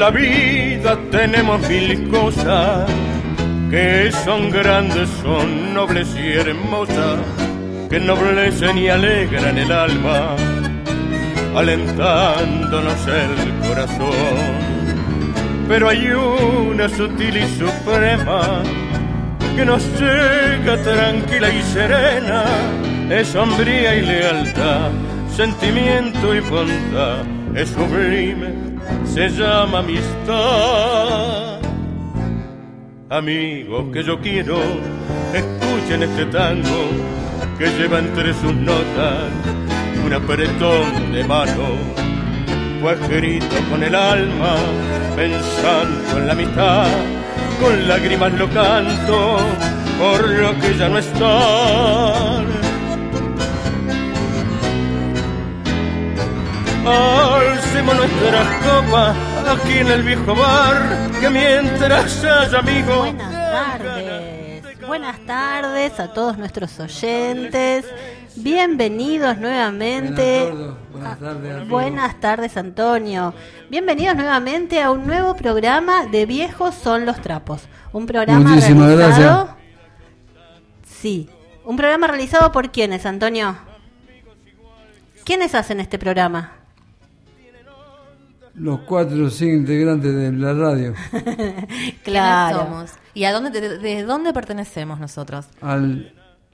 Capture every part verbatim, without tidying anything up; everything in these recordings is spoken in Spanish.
la vida tenemos mil cosas que son grandes, son nobles y hermosas, que ennoblecen y alegran el alma, alentándonos el corazón. Pero hay una sutil y suprema que nos llega tranquila y serena, es sombría y lealtad, sentimiento y bondad, es sublime, se llama amistad. Amigos que yo quiero, escuchen este tango que lleva entre sus notas un apretón de mano, fue escrito con el alma, pensando en la amistad, con lágrimas lo canto por lo que ya no están. Alcemos nuestras copas aquí en el viejo bar, que mientras haya amigos. Buenas tardes, buenas tardes a todos nuestros oyentes. Bienvenidos nuevamente. Buenas tardes, a, buenas tardes, Antonio. Bienvenidos nuevamente a un nuevo programa de Viejos son los trapos. Un programa Muchísimas realizado. Gracias. Sí, un programa realizado por ¿quiénes, Antonio? ¿Quiénes hacen este programa? Los cuatro o cinco integrantes de la radio. Claro. ¿Quiénes somos? ¿Y a dónde, de, de dónde pertenecemos nosotros? Al,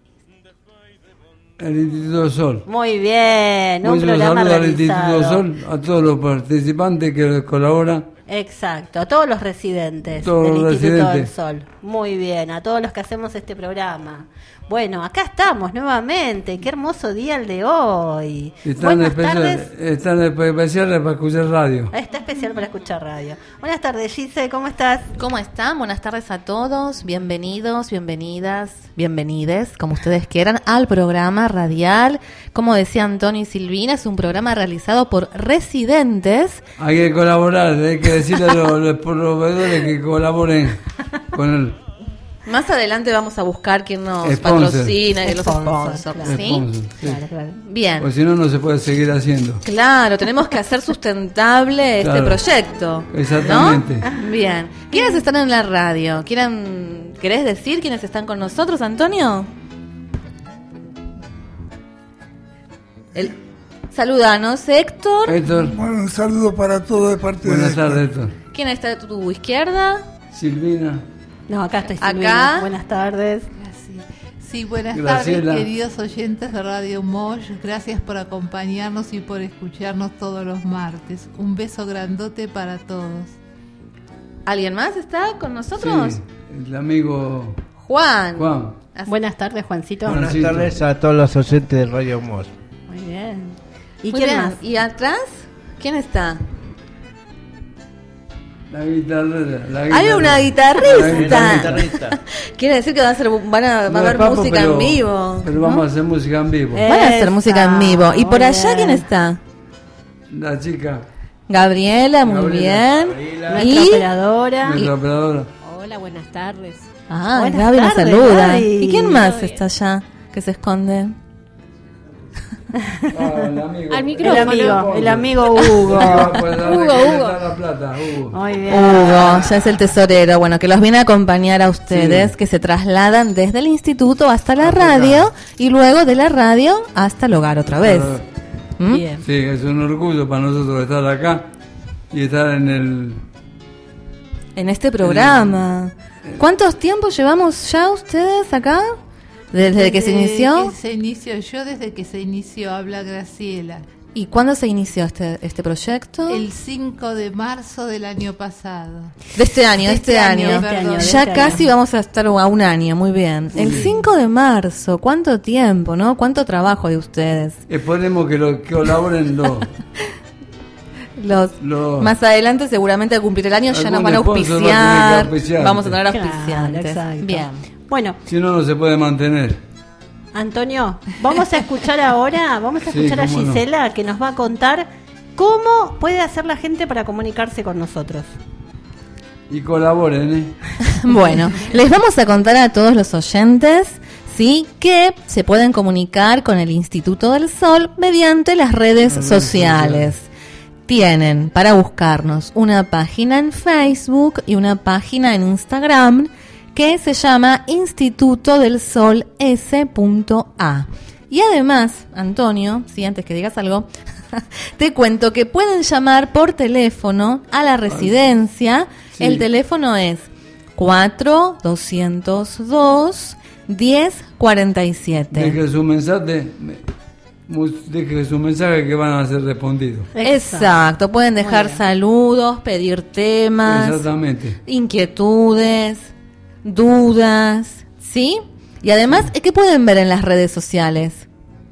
al Instituto del Sol. Muy bien, un Muchos programa saludos al realizado. Instituto del Sol, a todos los participantes que colaboran. Exacto, a todos los residentes Todos del los Instituto residentes. del Sol. Muy bien, a todos los que hacemos este programa. Bueno, acá estamos nuevamente. Qué hermoso día el de hoy. Están Buenas especial, tardes. están especiales para escuchar radio. Está especial para escuchar radio. Buenas tardes, Gise, ¿cómo estás? ¿Cómo están? Buenas tardes a todos. Bienvenidos, bienvenidas, bienvenides, como ustedes quieran, al programa radial. Como decía Antonio y Silvina, es un programa realizado por residentes. Hay que colaborar, hay que decirle a los, los proveedores que colaboren con el Más adelante vamos a buscar quién nos Sponsor. patrocina, los Sponsor, sponsors, claro. ¿sí? sponsor, sí. Claro, claro. Bien. Porque si no, no se puede seguir haciendo. Claro, tenemos que hacer sustentable este Claro. proyecto. Exactamente. ¿No? Bien. ¿Quiénes están en la radio? ¿Quieren, ¿Querés decir quiénes están con nosotros, Antonio? El, saludanos, Héctor. Héctor, Bueno, un saludo para todos de parte buenas de tardes, Héctor. ¿Quién está a tu izquierda? Silvina, No, acá estoy Acá. Silvina. Buenas tardes. Sí, buenas Graciela. tardes, queridos oyentes de Radio Mosh. Gracias por acompañarnos y por escucharnos todos los martes. Un beso grandote para todos. ¿Alguien más está con nosotros? sí, el amigo Juan. Juan. Así- Buenas tardes, Juancito. Buenas Buenas tardes a todos los oyentes de Radio Moss. Muy bien. ¿Y Muy quién bien. más? ¿Y atrás? ¿Quién está? La guitarrera. La Hay guitarra- una La guitarrista. Guitarrista. Quiere decir que va a, ser, van a, va No a es haber papo, música pero- en vivo. Pero ¿no? vamos a hacer música en vivo. Eh. Van a hacer música en vivo. ¿Y por Muy allá bien. quién está? La chica, Gabriela, muy Gabriela. bien. Nuestra Y operadora. nuestra operadora. Hola, buenas tardes. ah, Buenas Gaby nos tardes, saluda. Gaby. ¿Y quién más Todo bien. está allá que se esconde? Ah, el amigo. Al El micrófono. amigo, el amigo Hugo. Ah, pues, ahora Hugo, que le Hugo. da la plata, Hugo. Muy bien. Hugo, ya es el tesorero. Bueno, que los viene a acompañar a ustedes, Sí. que se trasladan desde el instituto hasta la Hasta radio acá. y luego de la radio hasta el hogar otra vez. Claro. ¿Mm? Bien. Sí, es un orgullo para nosotros estar acá y estar en el... En este programa. ¿Cuántos tiempos llevamos ya ustedes acá? Desde que se inició. que se inició, yo desde que se inició, habla Graciela. ¿Y cuándo se inició este, este proyecto? El cinco de marzo del año pasado. De este año, de de este, este año. año, este año, de Ya este casi año. vamos a estar a un año, muy bien. El cinco de marzo, ¿cuánto tiempo, no? ¿Cuánto trabajo de ustedes? Esperemos que lo que colaboren los... Los, los Más adelante seguramente al cumplir el año ya nos Algún van a sponsor va a tener que auspiciar. auspiciar. Vamos a tener Claro, auspiciantes. exacto. Bien. Bueno, Si no, no se puede mantener. Antonio, vamos a escuchar ahora, vamos a Sí, escuchar a cómo no. Gisela que nos va a contar cómo puede hacer la gente para comunicarse con nosotros. Y colaboren, ¿eh? Bueno, les vamos a contar a todos los oyentes, sí, que se pueden comunicar con el Instituto del Sol mediante las redes Las redes sociales. tienen para buscarnos una página en Facebook y una página en Instagram que se llama Instituto del Sol S.A. Y además, Antonio, si sí, antes que digas algo, te cuento que pueden llamar por teléfono a la residencia. Sí. El teléfono es cuatro doscientos dos diez cuarenta y siete. Deje su mensaje, deje su mensaje que van a ser respondidos. Exacto, pueden dejar saludos, pedir temas, exactamente, inquietudes, dudas, ¿sí? Y además, ¿qué pueden ver en las redes sociales?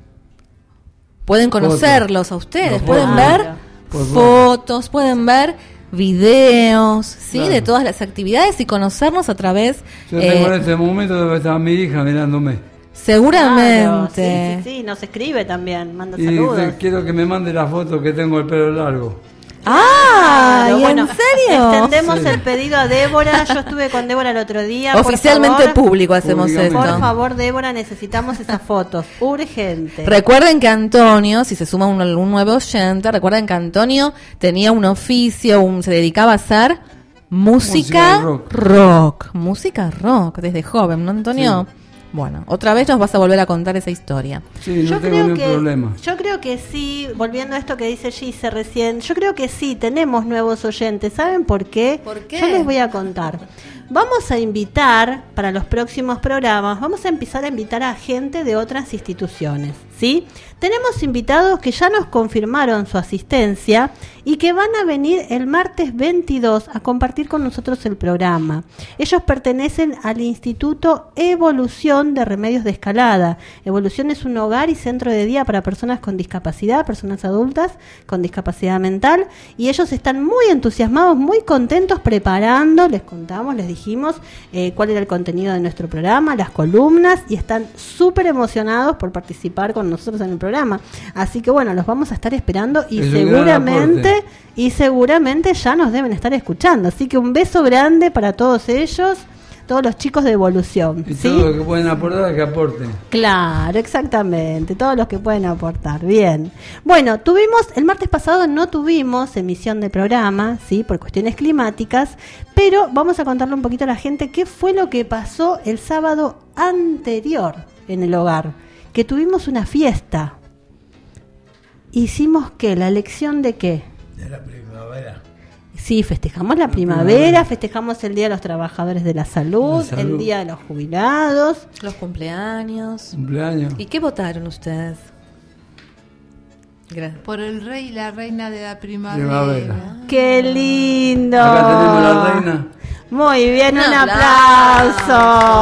Pueden conocerlos a ustedes, no, pueden claro. ver por fotos, pueden ver videos, ¿sí? Claro. De todas las actividades y conocernos a través... Yo tengo eh, en este momento debe estar mi hija mirándome. Seguramente. Claro, sí, sí, sí, nos escribe también, manda y saludos. te, quiero que me mande la foto que tengo el pelo largo. ¡Ah! Claro, ¿Y bueno, en serio? extendemos Sí. el pedido a Débora. Yo estuve con Débora el otro día. Oficialmente por favor, público hacemos Públicamente. esto. Por favor, Débora, necesitamos esas fotos. Urgente. Recuerden que Antonio, si se suma un, un nuevo oyente, recuerden que Antonio tenía un oficio, un, se dedicaba a hacer música, Música rock. rock. Música rock, desde joven, ¿no, Antonio? Sí. Bueno, otra vez nos vas a volver a contar esa historia. Sí, no yo tengo creo ningún que problema. yo creo que sí, volviendo a esto que dice Gise recién, yo creo que sí tenemos nuevos oyentes. ¿Saben por qué? ¿Por qué? Yo les voy a contar. Vamos a invitar para los próximos programas, vamos a empezar a invitar a gente de otras instituciones, ¿sí? Tenemos invitados que ya nos confirmaron su asistencia y que van a venir el martes veintidós a compartir con nosotros el programa. Ellos pertenecen al Instituto Evolución de Remedios de Escalada. Evolución es un hogar y centro de día para personas con discapacidad, personas adultas con discapacidad mental, y ellos están muy entusiasmados, muy contentos preparando, les contamos, les dijimos eh, cuál era el contenido de nuestro programa, las columnas, y están súper emocionados por participar con nosotros en el programa. Así que bueno, los vamos a estar esperando y Es un gran seguramente aporte. y seguramente ya nos deben estar escuchando. Así que un beso grande para todos ellos, todos los chicos de Evolución. Y ¿sí? todo lo que pueden aportar, que aporten. Claro, exactamente, todos los que pueden aportar. Bien. Bueno, tuvimos, el martes pasado no tuvimos emisión de programa, sí, por cuestiones climáticas, pero vamos a contarle un poquito a la gente qué fue lo que pasó el sábado anterior en el hogar, que tuvimos una fiesta. Hicimos qué, la elección de qué? De la primavera. Sí, festejamos la primavera, festejamos el Día de los Trabajadores de la Salud, La salud. el Día de los Jubilados. Los cumpleaños. Cumpleaños. ¿Y qué votaron ustedes? Gracias. Por el rey y la reina de la primavera. Primavera. ¡Qué lindo! Acá tenemos la reina. Muy bien, un, Un aplauso.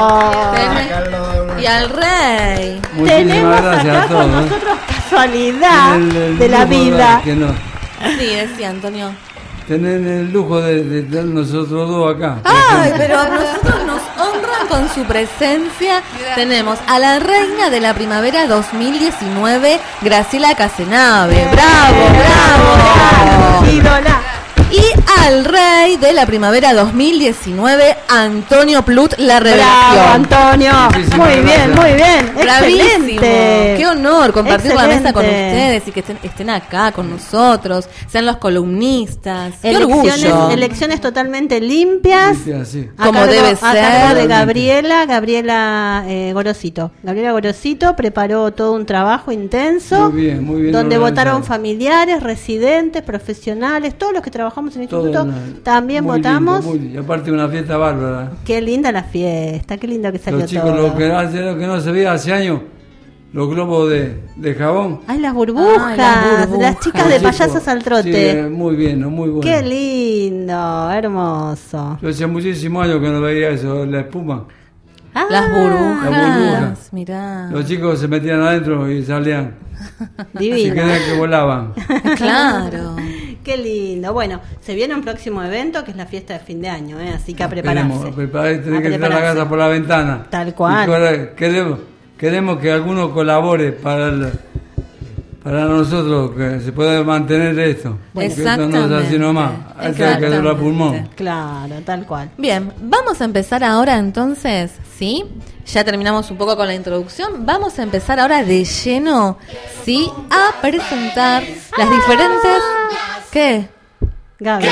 Y al rey. Tenemos Muchísimas gracias acá a todos. con ¿eh? nosotros casualidad Tienen el de la lujo de- vida. que no- Sí, decía Antonio. Tienen el lujo de, de tener nosotros dos acá. Ay, pero a nosotros nos honran con su presencia. Tenemos a la reina de la primavera dos mil diecinueve, Graciela Casenave. ¡Bravo, bravo! Ídola. Y al rey de la primavera dos mil diecinueve, Antonio Plut, la Bravo, revelación. Antonio. Muchísimas Muy bien, gracias. muy bien. Bravísimo. Excelente. Qué honor compartir la mesa con Excelente. ustedes y que estén, estén acá con nosotros, sean los columnistas. Qué Elecciones, orgullo. elecciones totalmente limpias. Sí, así. A Como cargo- debe a ser. cargo de Gabriela, Gabriela eh, Gorosito. Gabriela Gorosito preparó todo un trabajo intenso. Muy bien, muy bien Donde organizado. votaron familiares, residentes, profesionales, todos los que trabajamos en el Todo instituto. una- También muy votamos. lindo, muy- y aparte una fiesta bárbara. Qué linda la fiesta, qué lindo que salió Los chicos, todo. lo que, hace, lo que no se veía hace años, los globos de, de jabón. Ay, las burbujas, Ay, las burbujas. las chicas de Los chicos, payasos al trote. sí, muy bien, muy bueno. Qué lindo, hermoso. Yo hacía muchísimos años que no veía eso, la espuma. Ah, Las burbujas. Las burbujas. Mirá. Los chicos se metían adentro y salían. Así divino. que que volaban. Claro. Qué lindo. Bueno, se viene un próximo evento que es la fiesta de fin de año, ¿eh? Así que a prepararse. Queremos, preparar, A tener que entrar a la prepararse. casa por la ventana. Tal cual. Y ahora queremos, queremos que alguno colabore para el- para nosotros, que se pueda mantener esto. Porque esto no es así Exactamente. nomás. Hay que quedarlo a pulmón. Claro, tal cual. Bien, vamos a empezar ahora entonces, ¿sí? Ya terminamos un poco con la introducción. Vamos a empezar ahora de lleno, ¿sí? A presentar las diferentes ¿Qué? Gaby.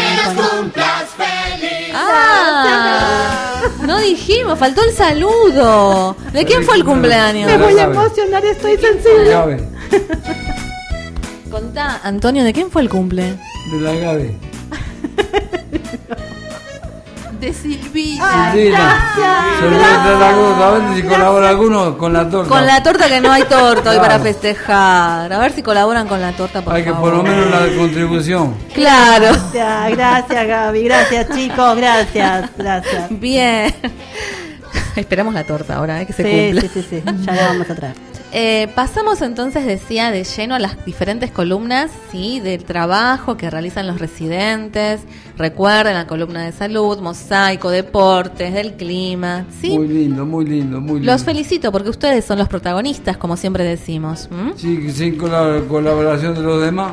Ah, no dijimos, faltó el saludo. ¿De quién fue el cumpleaños? Me voy a emocionar, estoy sensible. Gaby. Contá, Antonio, ¿de quién fue el cumple? De la Gaby. De Silvina. Silvina. Se le entra la gota. A ver si colabora alguno con la torta. Con la torta, que no hay torta hoy Claro. para festejar. A ver si colaboran con la torta, por Hay que favor. por lo menos la contribución. Claro. Gracias, gracias Gaby, gracias chicos, gracias, gracias. Bien. Esperamos la torta ahora, ¿eh? Que se Sí, cumpla. sí, sí, sí, ya la vamos a traer. Eh, pasamos entonces, decía, de lleno a las diferentes columnas, ¿sí? Del trabajo que realizan los residentes. Recuerden la columna de salud, mosaico, deportes, del clima, ¿sí? Muy lindo, muy lindo, muy lindo. Los felicito porque ustedes son los protagonistas, como siempre decimos. ¿m? Sí, sin colab- colaboración de los demás.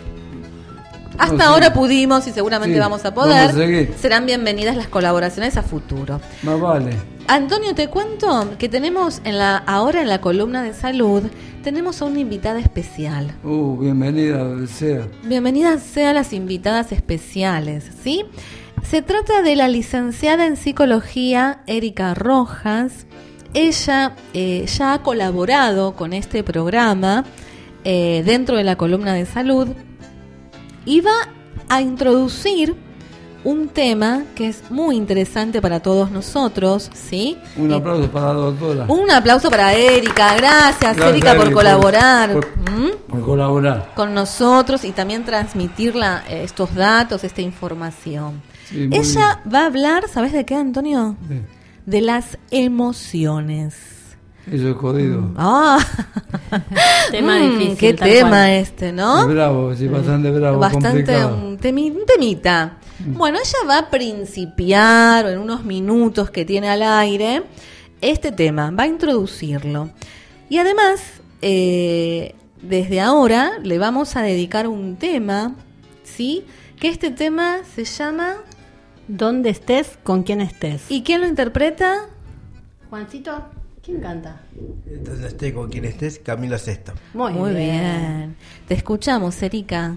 Hasta No, sí. ahora pudimos y seguramente Sí, vamos a poder. vamos a seguir. Serán bienvenidas las colaboraciones a futuro. Más vale. Antonio, te cuento que tenemos en la ahora en la columna de salud, tenemos a una invitada especial. Uh, bienvenida sea. Bienvenidas sean las invitadas especiales, ¿sí? Se trata de la licenciada en psicología Erika Rojas. Ella eh, ya ha colaborado con este programa eh, dentro de la columna de salud y va a introducir un tema que es muy interesante para todos nosotros, ¿sí? Un Eh, aplauso para la doctora. un aplauso para Erika. Gracias, Gracias, Erika, por Erika, colaborar. por- ¿Mm? Por colaborar. Con nosotros y también transmitir la- eh, estos datos, esta información. Sí, muy Ella va a hablar, ¿sabes de qué, Antonio? bien. De las emociones. Eso es jodido. Ah, Tema Mm, difícil, qué tal tema cual. este, Es ¿no? bravo, sí, bastante bravo, Bastante complicado. un, temi- un temita. Bueno, ella va a principiar en unos minutos que tiene al aire este tema, va a introducirlo. Y además, eh, desde ahora le vamos a dedicar un tema, ¿sí? Que este tema se llama... Donde estés, con quién estés. ¿Y quién lo interpreta? Juancito, ¿quién canta? Donde esté con quien estés, Camilo Sesto. Muy, Muy bien. bien. Te escuchamos, Erika.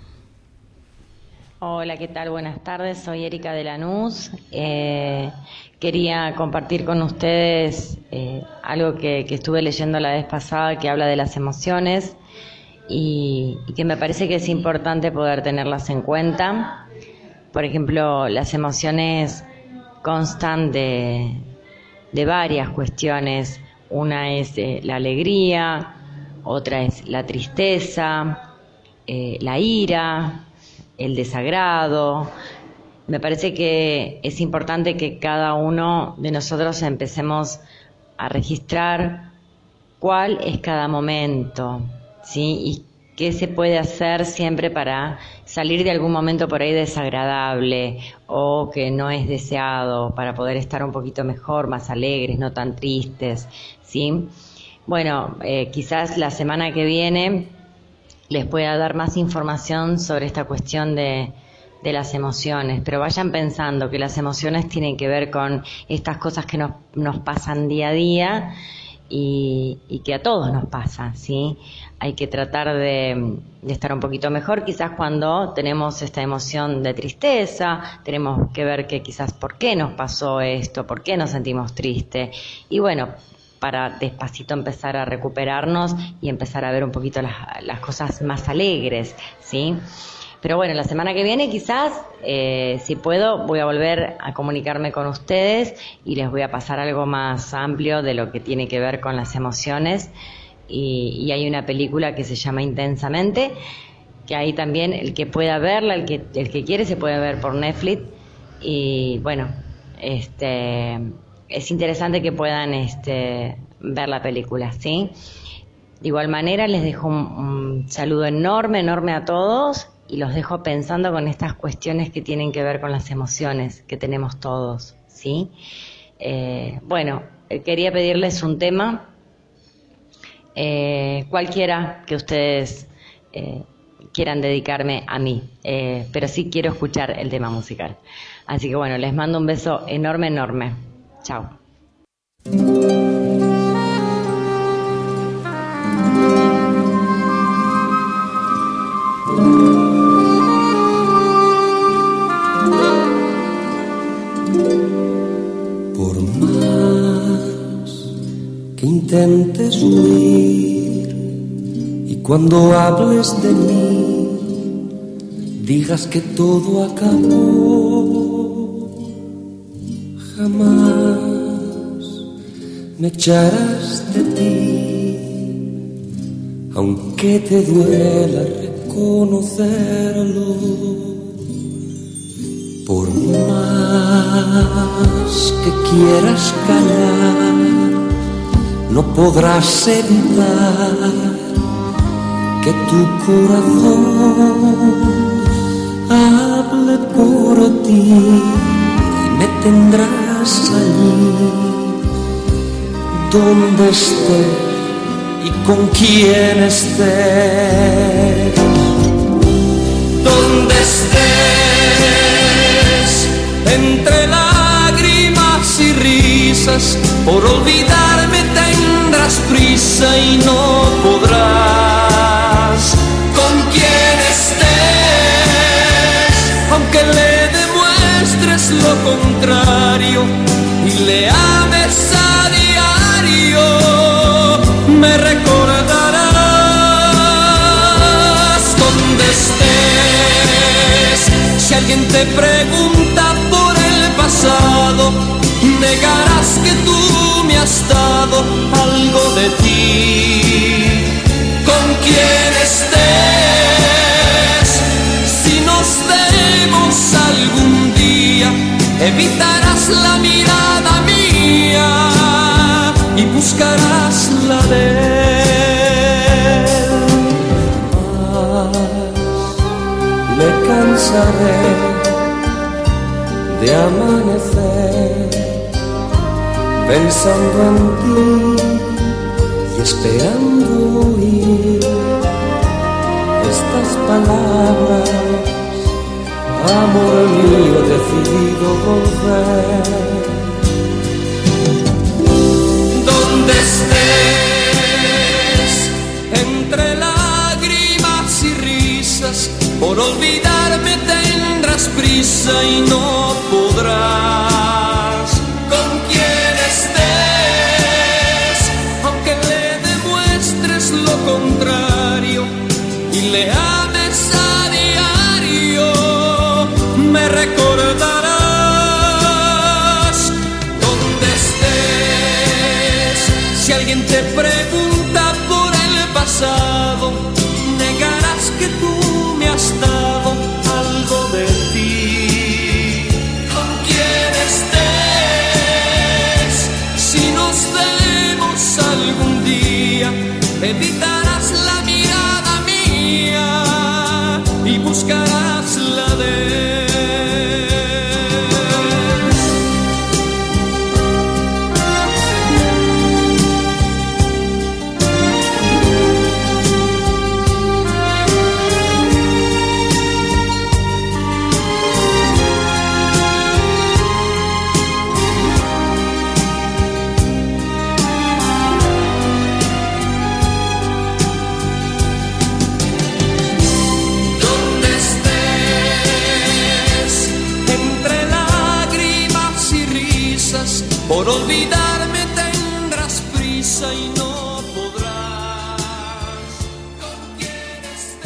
Hola, ¿qué tal? Buenas tardes, soy Erika de Lanús. Eh, quería compartir con ustedes eh, algo que, que estuve leyendo la vez pasada que habla de las emociones y, y que me parece que es importante poder tenerlas en cuenta. Por ejemplo, las emociones constan de, de varias cuestiones. Una es eh, la alegría, otra es la tristeza, eh, la ira, el desagrado. Me parece que es importante que cada uno de nosotros empecemos a registrar cuál es cada momento, ¿sí? Y qué se puede hacer siempre para salir de algún momento por ahí desagradable o que no es deseado, para poder estar un poquito mejor, más alegres, no tan tristes, ¿sí? Bueno, eh, quizás la semana que viene les pueda dar más información sobre esta cuestión de, de las emociones, pero vayan pensando que las emociones tienen que ver con estas cosas que nos, nos pasan día a día y, y que a todos nos pasa, ¿sí? Hay que tratar de, de estar un poquito mejor, quizás cuando tenemos esta emoción de tristeza, tenemos que ver que quizás por qué nos pasó esto, por qué nos sentimos tristes, y bueno, para despacito empezar a recuperarnos y empezar a ver un poquito las, las cosas más alegres, ¿sí? Pero bueno, la semana que viene quizás, eh, si puedo, voy a volver a comunicarme con ustedes y les voy a pasar algo más amplio de lo que tiene que ver con las emociones. Y, y hay una película que se llama Intensamente, que ahí también el que pueda verla, el que, el que quiere se puede ver por Netflix. Y bueno, este... es interesante que puedan este, ver la película, ¿sí? De igual manera, les dejo un, un saludo enorme, enorme a todos y los dejo pensando con estas cuestiones que tienen que ver con las emociones que tenemos todos, ¿sí? Eh, bueno, eh, quería pedirles un tema, eh, cualquiera que ustedes eh, quieran dedicarme a mí, eh, pero sí quiero escuchar el tema musical. Así que bueno, les mando un beso enorme, enorme. Chao. que intentes huir y cuando hables de mí digas que todo acabó. Jamás me echarás de ti, aunque te duela reconocerlo. Por más que quieras callar, no podrás evitar que tu corazón hable por ti y me tendrás allí donde estés y con quien estés, donde estés, entre lágrimas y risas, por olvidarme tendrás prisa y no podrás. Con quien estés, aunque le demuestres lo contrario y le ames a diario, me recordarás. Donde estés, si alguien te pregunta por el pasado, negarás que tú me has dado algo de ti. Con quien estés, si nos vemos algún día, evitarás la mirada mía y buscarás la de él. Mas me cansaré de amanecer pensando en ti y esperando oír estas palabras. Amor mío, decidido volver. Donde estés, entre lágrimas y risas, por olvidarme tendrás prisa y no podrás. Con quien estés, aunque le demuestres lo contrario y le ames a diario, me recordarás. Donde estés, si alguien te pregunta por el pasado, negarás que tú me has dado algo de ti. Con quien estés, si nos vemos algún día, evitarás la mirada mía y buscarás la de él. Por olvidarme tendrás prisa y no podrás. Con quien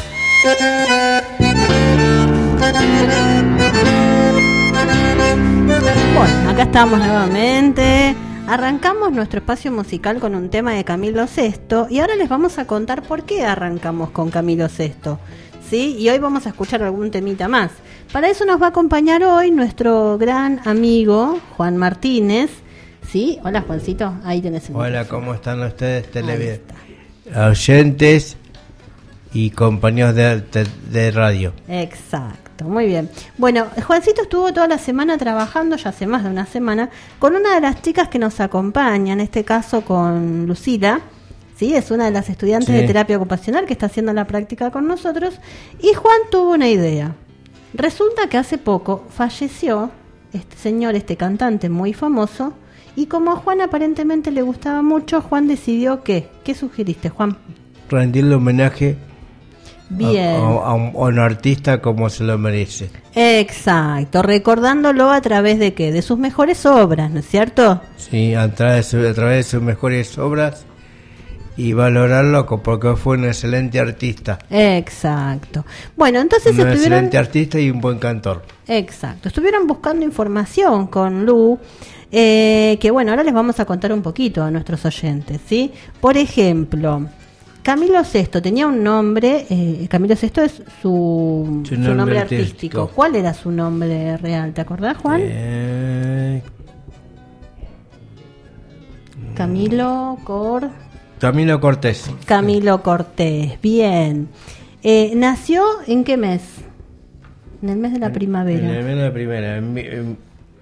estés. Bueno, acá estamos nuevamente. Arrancamos nuestro espacio musical con un tema de Camilo Sesto y ahora les vamos a contar por qué arrancamos con Camilo Sesto. ¿Sí? Y hoy vamos a escuchar algún temita más. Para eso nos va a acompañar hoy nuestro gran amigo Juan Martínez. ¿Sí? Hola, Juancito, ahí tenés el Hola, ¿cómo están ustedes? Televid- oyentes y compañeros de, de, de radio. Exacto, muy bien. Bueno, Juancito estuvo toda la semana trabajando, ya hace más de una semana, con una de las chicas que nos acompaña, en este caso con Lucila. Sí, es una de las estudiantes sí. de terapia ocupacional que está haciendo la práctica con nosotros. Y Juan tuvo una idea. Resulta que hace poco falleció este señor, este cantante muy famoso, y como a Juan aparentemente le gustaba mucho, Juan decidió que, ¿qué sugeriste, Juan? Rendirle homenaje Bien. A, a, un, a un artista como se lo merece. Exacto, recordándolo a través de qué, de sus mejores obras, ¿no es cierto? Sí, a través, a través de sus mejores obras y valorarlo porque fue un excelente artista. Exacto. Bueno, entonces un estuvieron... excelente artista y un buen cantor. Exacto, estuvieron buscando información con Lu, eh, que bueno, ahora les vamos a contar un poquito a nuestros oyentes, ¿sí? Por ejemplo, Camilo Sesto tenía un nombre, eh, Camilo Sesto es su, su, su nombre, nombre artístico. artístico. ¿Cuál era su nombre real? ¿Te acordás, Juan? Eh... Camilo Cor... Camilo Cortés. Camilo Cortés, bien. Eh, ¿Nació en qué mes? En el mes de la primavera. En el mes de la primavera. En, en,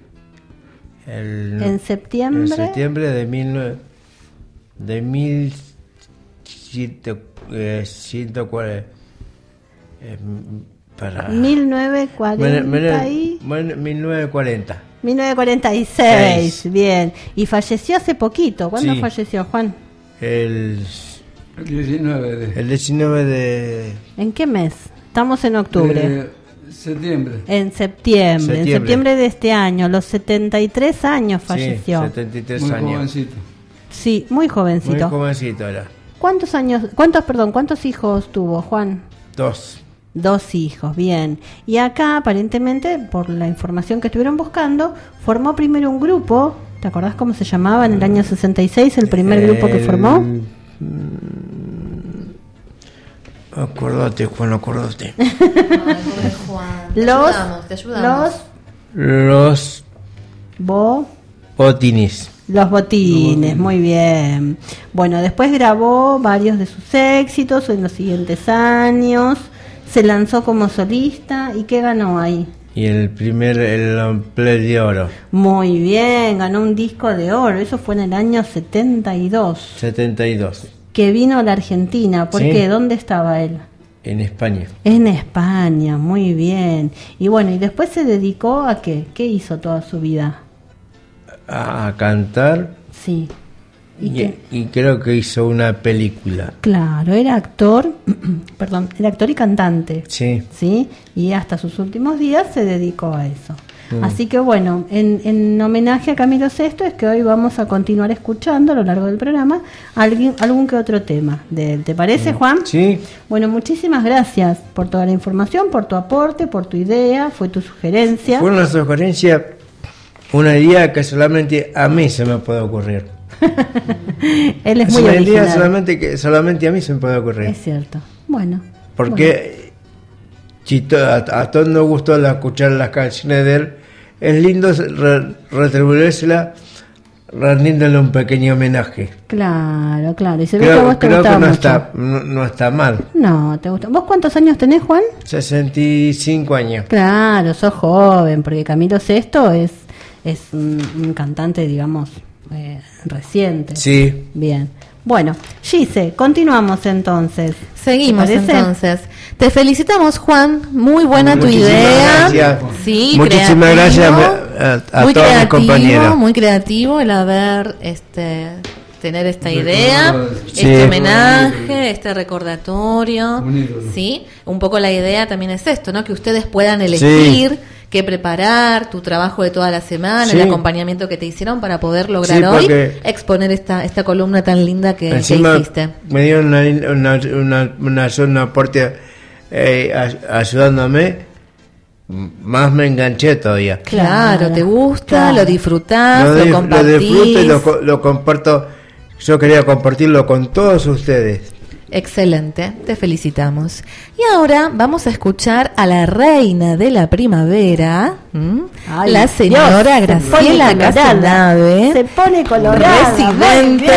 el, en septiembre. En septiembre de mil nueve, de mil ciento, eh, ciento cuarenta. Eh, para mil novecientos cuarenta y... Bueno, mil novecientos cuarenta. mil novecientos cuarenta y seis, Seis. Bien. Y falleció hace poquito. ¿Cuándo sí. falleció, Juan? El, el diecinueve de... El diecinueve de... ¿En qué mes? Estamos en octubre. Eh, septiembre. En septiembre. septiembre. En septiembre de este año. A los setenta y tres años falleció. Sí, setenta y tres muy años. Jovencito. Sí, muy jovencito. Muy jovencito era. ¿Cuántos años, cuántos, perdón, cuántos hijos tuvo, Juan? Dos. Dos hijos, bien. Y acá, aparentemente, por la información que estuvieron buscando, formó primero un grupo. ¿Te acordás cómo se llamaba en el año sesenta y seis el primer grupo que formó? Mm, acordate, Juan, acordate. Ay, pobre Juan. Te los, ayudamos, te ayudamos. Los... Los... Bo... Botines. Los botines, muy bien. Bueno, después grabó varios de sus éxitos en los siguientes años. Se lanzó como solista. ¿Y qué ganó ahí? Y el primer, el Amplé de Oro. Muy bien, ganó un disco de oro. Eso fue en el año setenta y dos. setenta y dos. Que vino a la Argentina. ¿Por ¿Sí? qué? ¿Dónde estaba él? En España. En España, muy bien. Y bueno, y después se dedicó a qué? ¿Qué hizo toda su vida? A cantar. Sí. ¿Y, y, y creo que hizo una película. Claro, era actor, perdón, era actor y cantante. Sí. Sí, y hasta sus últimos días se dedicó a eso. Mm. Así que bueno, en, en homenaje a Camilo Sesto es que hoy vamos a continuar escuchando a lo largo del programa alguien, algún que otro tema de él. ¿Te parece, Juan? Sí. Bueno, muchísimas gracias por toda la información, por tu aporte, por tu idea, fue tu sugerencia. Fue una sugerencia, una idea que solamente a mí se me puede ocurrir. Él es, es muy una original. idea solamente que solamente a mí se me puede ocurrir. Es cierto. Bueno. Porque bueno. Si to, a, a todos nos gustó la, escuchar las canciones de él, es lindo re, retribuírsela rindiéndole un pequeño homenaje. Claro, claro. Y se ve creo, que a vos te creo gustaba que no mucho. está, no, no está mal. No, te gusta. ¿Vos cuántos años tenés, Juan? sesenta y cinco años. Claro, sos joven, porque Camilo Sesto es, es un, un cantante, digamos, eh, reciente. Sí. Bien. Bueno, Gise, continuamos entonces. Seguimos entonces. Te felicitamos, Juan. Muy buena Muchísimas tu idea. Gracias. Sí, muchísimas creativo, gracias a, a muy todos mis creativo, compañeros. Muy creativo el haber este tener esta idea, sí. este homenaje, este recordatorio. Sí, un poco la idea también es esto, ¿no? Que ustedes puedan elegir sí. qué preparar, tu trabajo de toda la semana, sí. el acompañamiento que te hicieron para poder lograr sí, hoy exponer esta esta columna tan linda que, que hiciste. Me dieron una una una, una, una aporte eh, ayudándome. Más me enganché todavía. Claro, claro te gusta, claro. lo disfrutás, lo, lo compartís. Lo disfruto y lo, lo comparto. Yo quería compartirlo con todos ustedes. Excelente, te felicitamos. Y ahora vamos a escuchar a la reina de la primavera, Ay, la señora Dios, Graciela Casanave, se pone colorada, residente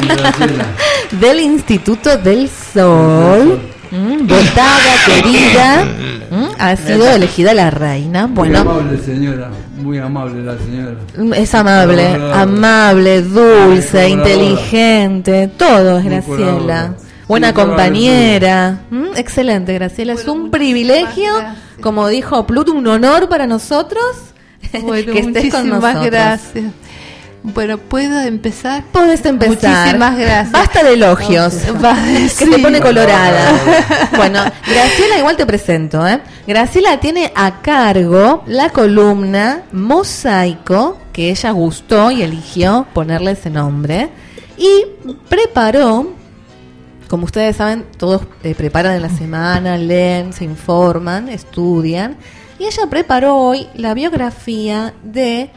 del Instituto del Sol. Mm, votada, querida, mm, ha sido elegida la reina. Bueno, muy amable señora, muy amable la señora. Es amable, amable, dulce, inteligente, todo es Graciela. Buena compañera, mm, excelente Graciela, es un privilegio, como dijo Pluto, un honor para nosotros bueno, que estés con nosotros. Gracias. Bueno, ¿puedo empezar? Puedes empezar. Muchísimas gracias. Basta de elogios. que sí. te pone colorada. Bueno, Graciela, igual te presento, ¿eh? Graciela tiene a cargo la columna Mosaico, que ella gustó y eligió ponerle ese nombre. Y preparó, como ustedes saben, todos eh, preparan en la semana, leen, se informan, estudian. Y ella preparó hoy la biografía de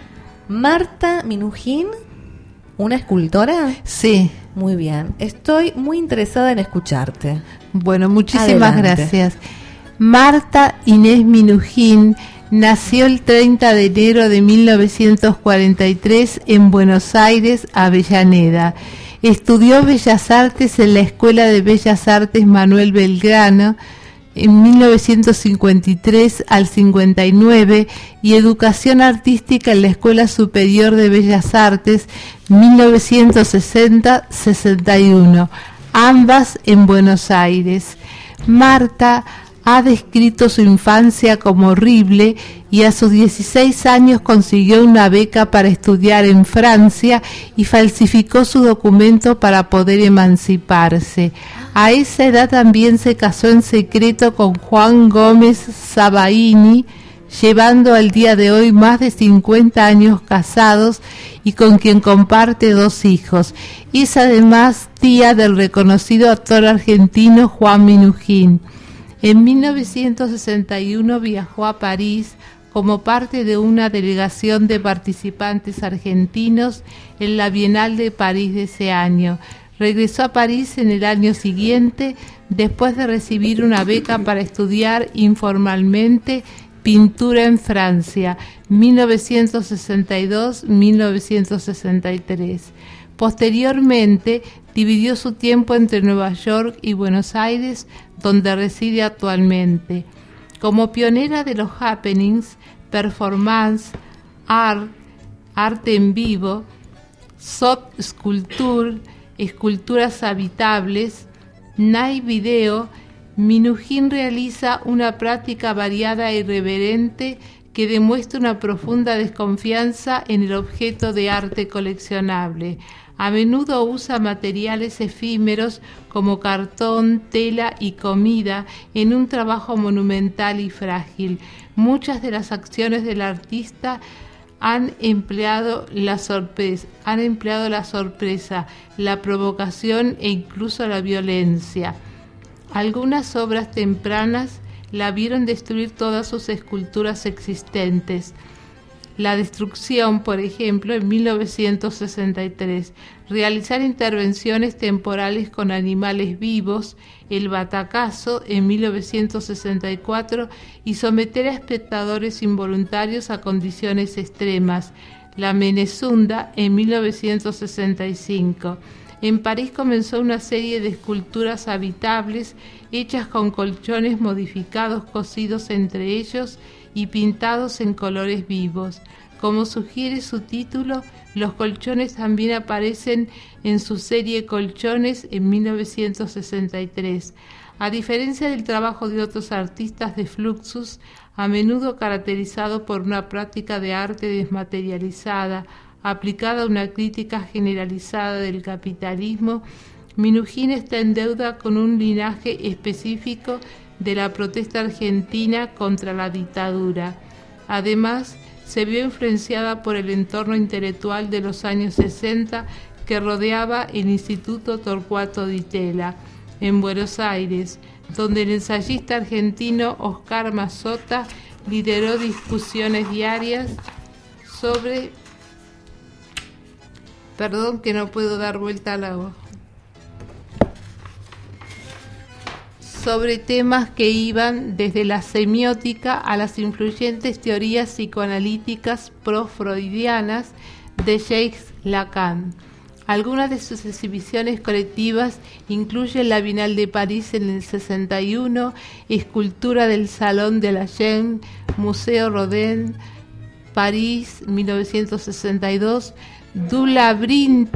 Marta Minujín, ¿una escultora? Sí. Muy bien. Estoy muy interesada en escucharte. Bueno, muchísimas Adelante. gracias. Marta Inés Minujín nació el treinta de enero de mil novecientos cuarenta y tres en Buenos Aires, Avellaneda. Estudió Bellas Artes en la Escuela de Bellas Artes Manuel Belgrano en mil novecientos cincuenta y tres al cincuenta y nueve y Educación Artística en la Escuela Superior de Bellas Artes mil novecientos sesenta a sesenta y uno, ambas en Buenos Aires. Marta ha descrito su infancia como horrible y a sus dieciséis años consiguió una beca para estudiar en Francia y falsificó su documento para poder emanciparse. A esa edad también se casó en secreto con Juan Gómez Sabaini, llevando al día de hoy más de cincuenta años casados y con quien comparte dos hijos. Es además tía del reconocido actor argentino Juan Minujín. En mil novecientos sesenta y uno viajó a París como parte de una delegación de participantes argentinos en la Bienal de París de ese año. Regresó a París en el año siguiente después de recibir una beca para estudiar informalmente pintura en Francia, mil novecientos sesenta y dos a mil novecientos sesenta y tres. Posteriormente, dividió su tiempo entre Nueva York y Buenos Aires, donde reside actualmente. Como pionera de los happenings, performance, art, arte en vivo, soft sculpture, esculturas habitables, night video, Minujín realiza una práctica variada e irreverente que demuestra una profunda desconfianza en el objeto de arte coleccionable. A menudo usa materiales efímeros como cartón, tela y comida en un trabajo monumental y frágil. Muchas de las acciones del artista han empleado la sorpresa, han empleado la sorpresa, la provocación e incluso la violencia. Algunas obras tempranas la vieron destruir todas sus esculturas existentes. La destrucción, por ejemplo, en mil novecientos sesenta y tres. Realizar intervenciones temporales con animales vivos, el batacazo en mil novecientos sesenta y cuatro y someter a espectadores involuntarios a condiciones extremas. La Menezunda en mil novecientos sesenta y cinco. En París comenzó una serie de esculturas habitables hechas con colchones modificados cosidos entre ellos y pintados en colores vivos. Como sugiere su título, los colchones también aparecen en su serie Colchones en mil novecientos sesenta y tres. A diferencia del trabajo de otros artistas de Fluxus, a menudo caracterizado por una práctica de arte desmaterializada, aplicada a una crítica generalizada del capitalismo, Minujín está en deuda con un linaje específico de la protesta argentina contra la dictadura. Además, se vio influenciada por el entorno intelectual de los años sesenta que rodeaba el Instituto Torcuato Di Tella, en Buenos Aires, donde el ensayista argentino Oscar Mazzotta lideró discusiones diarias sobre... Perdón que no puedo dar vuelta a la hoja. Sobre temas que iban desde la semiótica a las influyentes teorías psicoanalíticas pro-freudianas de Jacques Lacan. Algunas de sus exhibiciones colectivas incluyen la Bienal de París en el sesenta y uno, Escultura del Salón de la Gêne, Museo Rodin, París, mil novecientos sesenta y dos, Du Labyrinthe,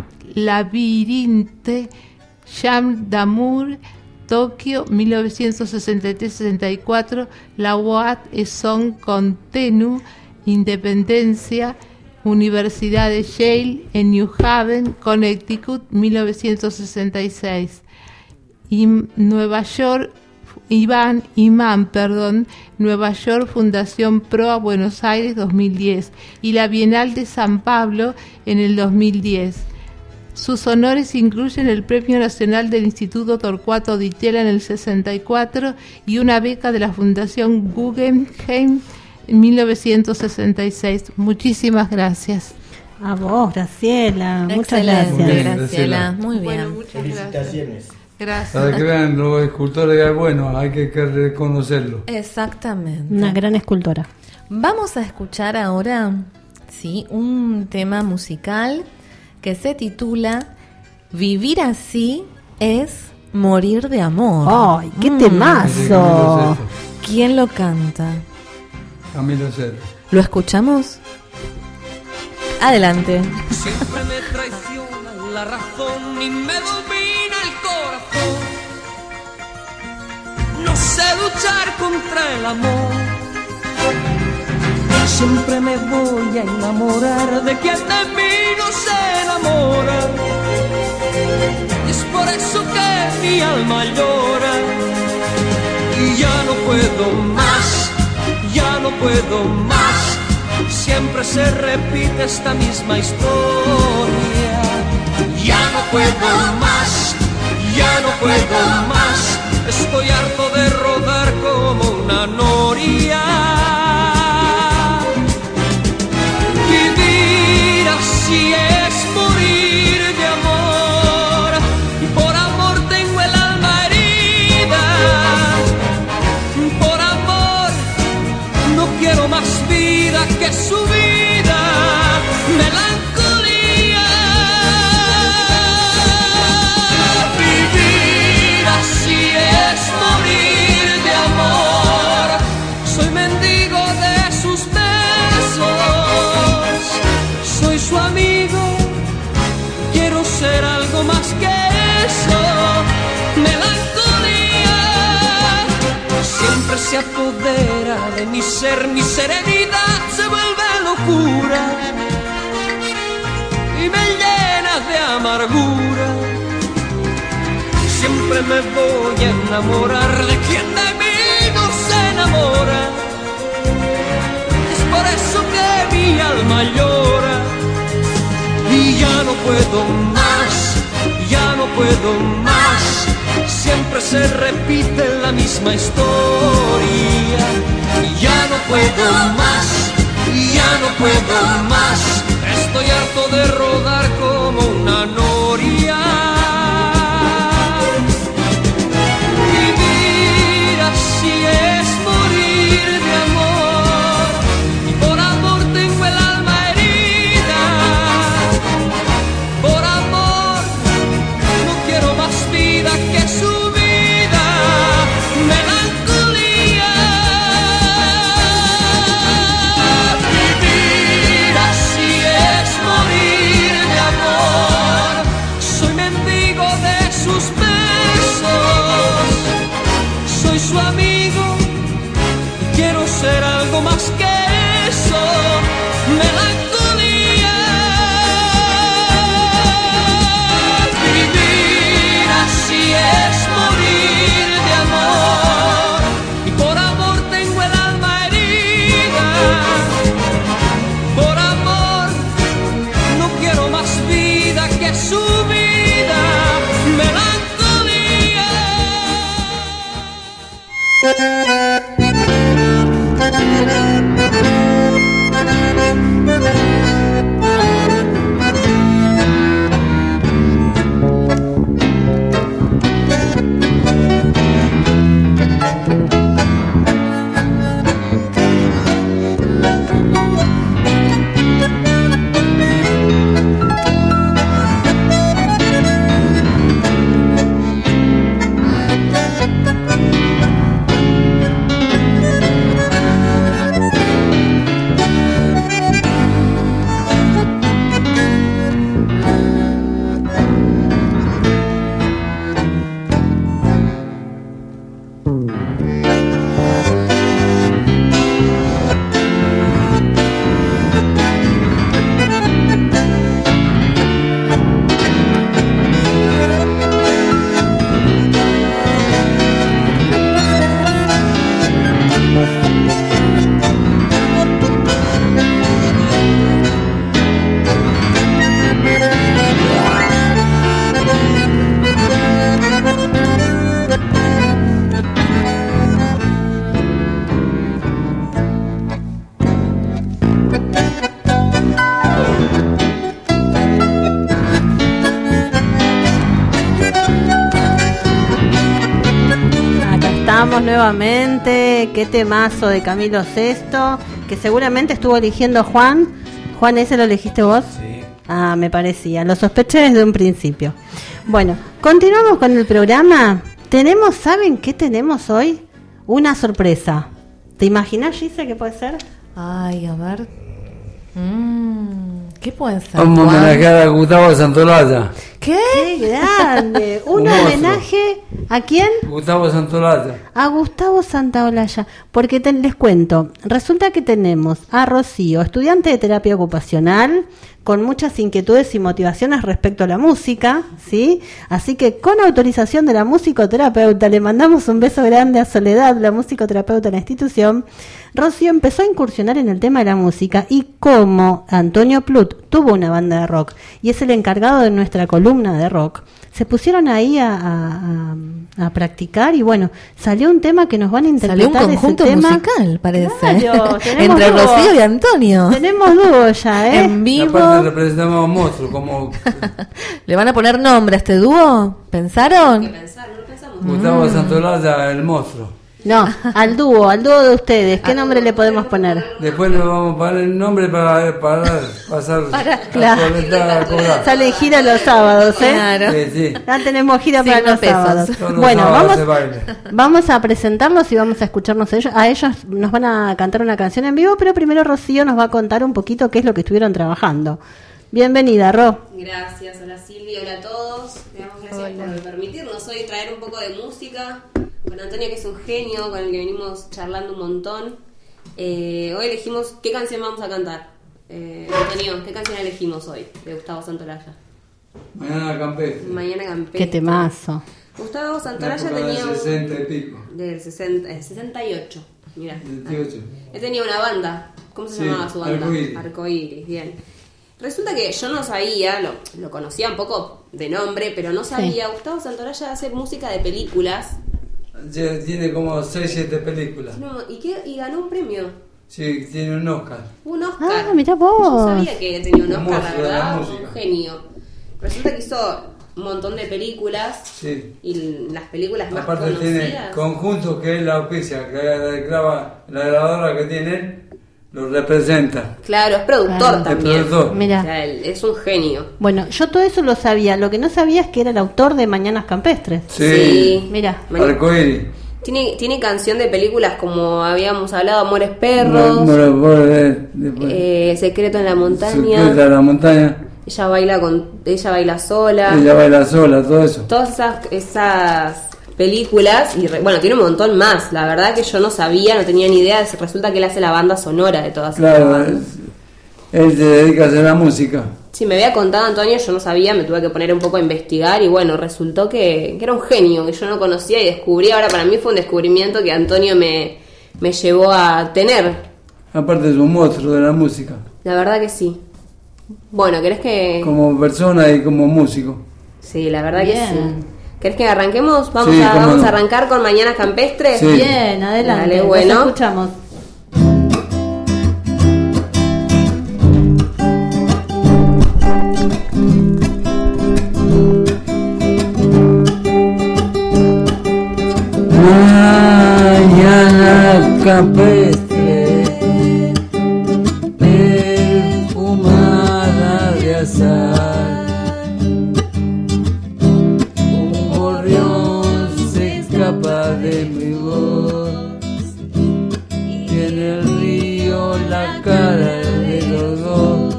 Chambre d'Amour, Tokio, mil novecientos sesenta y tres a sesenta y cuatro, La Boîte et son contenu, Independencia, Universidad de Yale en New Haven, Connecticut, mil novecientos sesenta y seis. Y Nueva York, Iván Imán, perdón, Nueva York, Fundación Proa, Buenos Aires, dos mil diez. Y la Bienal de San Pablo en el dos mil diez. Sus honores incluyen el Premio Nacional del Instituto Torcuato Di Tella en el sesenta y cuatro y una beca de la Fundación Guggenheim en mil novecientos sesenta y seis. Muchísimas gracias. A vos, Graciela. Excelente, muchas gracias. Muy bien, Graciela. Graciela. Muy bien. Bueno, muchas Felicitaciones. Gracias. Para que vean, los escultores, bueno, hay que, que reconocerlo. Exactamente. Una gran escultora. Vamos a escuchar ahora, sí, un tema musical que se titula Vivir así es morir de amor. ¡Ay, qué Mm. temazo! ¿Quién lo canta? Camilo Sesto. ¿Lo escuchamos? Adelante. Siempre me traiciona la razón y me domina el corazón. No sé luchar contra el amor. Siempre me voy a enamorar de quien de mí no se enamora. Y es por eso que mi alma llora. Y ya no puedo más, ya no puedo más. Siempre se repite esta misma historia. Ya no puedo más, ya no puedo más. Estoy harto de rodar como una noria. Vivir así es morir de amor. Y por amor tengo el alma herida. Por amor no quiero más vida que su vida. Melancolía. Vivir así es morir de amor. Soy mendigo de sus besos. Soy su amigo. Quiero ser algo más que eso. Melancolía. Siempre se apodera de mi ser, mi serenidad se vuelve locura y me llena de amargura. Siempre me voy a enamorar de quien de mí no se enamora. Es por eso que mi alma llora. Y ya no puedo más, ya no puedo más. Siempre se repite la misma historia. Y ya no puedo más, ya no puedo más. Estoy harto de rodar como una noria. Vivir así es morir de amor. Y por amor tengo el alma herida. Por amor no quiero más vida que su vida. Melancolía. Vivir así es morir de amor. Soy mendigo de sus besos. Soy su amigo. Quiero ser algo más que eso. Melancolía. Vivir así es morir de amor. Y por amor tengo el alma herida. Por amor no quiero más vida que su vida. Melancolía. estamos nuevamente. Qué temazo de Camilo Sesto, que seguramente estuvo eligiendo Juan. Juan, ¿ese lo elegiste vos? Sí. Ah, me parecía. Lo sospeché desde un principio. Bueno, continuamos con el programa. Tenemos, ¿saben qué tenemos hoy? Una sorpresa. ¿Te imaginas, Gise, qué puede ser? Ay, a ver. Mm, ¿Qué puede ser? Vamos a homenajear a Gustavo Santolaya. ¿Qué? ¡Qué grande! Un Un homenaje ¿a quién? Gustavo Santolaya. A Gustavo Santaolalla, porque te, les cuento, resulta que tenemos a Rocío, estudiante de terapia ocupacional, con muchas inquietudes y motivaciones respecto a la música, ¿sí? Así que con autorización de la musicoterapeuta, le mandamos un beso grande a Soledad, la musicoterapeuta de la institución. Rocío empezó a incursionar en el tema de la música y como Antonio Plut tuvo una banda de rock y es el encargado de nuestra columna de rock, se pusieron ahí a, a, a, a practicar y bueno, salió un tema que nos van a interpretar. Salió un conjunto ese tema musical, parece. Claro, entre dúo. Rocío y Antonio. Tenemos dúo ya, ¿eh? En vivo. Aparte representamos a un monstruo, como ¿Le van a poner nombre a este dúo? ¿Pensaron? Gustavo Santolaya, el monstruo. No, al dúo, al dúo de ustedes. ¿Qué nombre le podemos poner? Después le vamos a poner el nombre para, para pasar Para, a claro. colectar, a cobrar. Sale gira los sábados, ¿eh? Claro. Sí, sí. Ya tenemos gira Cinco para los pesos. sábados. Todos los Bueno, sábados vamos, se baile. vamos a presentarlos y vamos a escucharnos a ellos. A ellos nos van a cantar una canción en vivo, pero primero Rocío nos va a contar un poquito qué es lo que estuvieron trabajando. Bienvenida, Ro. Gracias, hola Silvia, hola a todos. Le damos gracias Hola. por permitirnos hoy traer un poco de música con Antonio, que es un genio, con el que venimos charlando un montón. Eh, hoy elegimos qué canción vamos a cantar. Eh, Antonio, ¿qué canción elegimos hoy de Gustavo Santolaya? Mañana campestre. Mañana Campestre. Qué temazo. Gustavo La Santolaya época tenía del un- sesenta y pico. del sesenta, eh, sesenta y ocho. Mira, veintiocho. él tenía una banda. ¿Cómo se Sí, llamaba su banda? Arcoíris. Arcoíris, bien. Resulta que yo no sabía, lo, lo conocía un poco de nombre, pero no sabía. Gustavo Santolaya hace música de películas. Ya tiene como seis siete películas. No, ¿y, qué? Y ganó un premio. Sí, tiene un Oscar. Un Oscar. Ah, mirá vos. Yo no sabía que tenía un Un Oscar, la monstruo de la verdad, música. un genio. Resulta que hizo un montón de películas. Sí. Y las películas más Aparte tiene conocidas. conjuntos que él auspicia, que la, graba, la grabadora que tiene él, lo representa. Claro, es productor Claro. también. Es productor. Mirá. O sea, él es un genio. Bueno, yo todo eso lo sabía. Lo que no sabía es que era el autor de Mañanas Campestres. Sí. Mira. Arcoíris. Tiene, tiene canción de películas como habíamos hablado, Amores Perros, No, no, no, eh, después. eh, Secreto en la Montaña, Secreta de la montaña. ella baila con, ella baila sola, Ella baila sola, todo eso. todas esas, esas películas y re- bueno, tiene un montón más. La verdad que yo no sabía, no tenía ni idea. Resulta que él hace la banda sonora de todas esas Claro, bandas. es- él se dedica a hacer la música. Si me había contado Antonio, yo no sabía, me tuve que poner un poco a investigar y bueno, resultó que, que era un genio que yo no conocía y descubrí. Ahora para mí fue un descubrimiento que Antonio me, me llevó a tener. Aparte es un monstruo de la música, La verdad que sí. Bueno, ¿querés que...? como persona y como músico. Sí, la verdad Bien. que sí. ¿Querés que arranquemos? Vamos, Sí, a, cómo vamos no. a arrancar con Mañanas Campestres. Sí. Bien, adelante. Dale, Los bueno. escuchamos. Mañana campestre, perfumada de azar, un gorrión se escapa de mi voz, tiene el río la cara de los dos,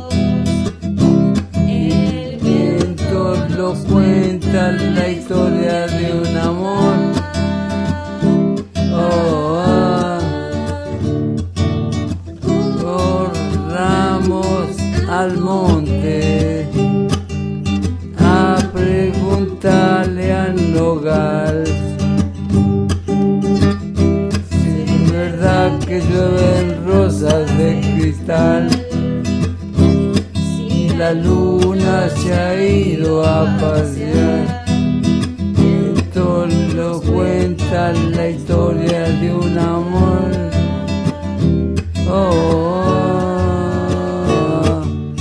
el viento lo cuenta la historia de un amor. Oh, ah. Corramos al monte a preguntarle al nogal si es verdad que llueven rosas de cristal, si la luna se ha ido a pasear. Esto lo cuenta la historia de un amor. Oh, oh,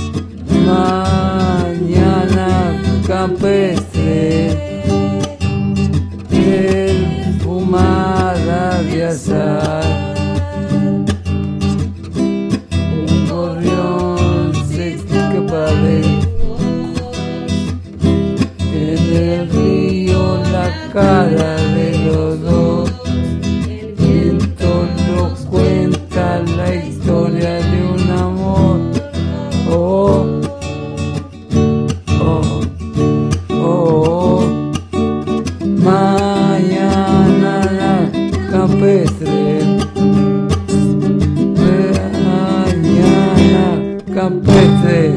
mañana campestre, perfumada cara de los dos. El viento nos cuenta la historia de un amor. Oh, oh, oh, oh. Mañana la campestre. Mañana campestre.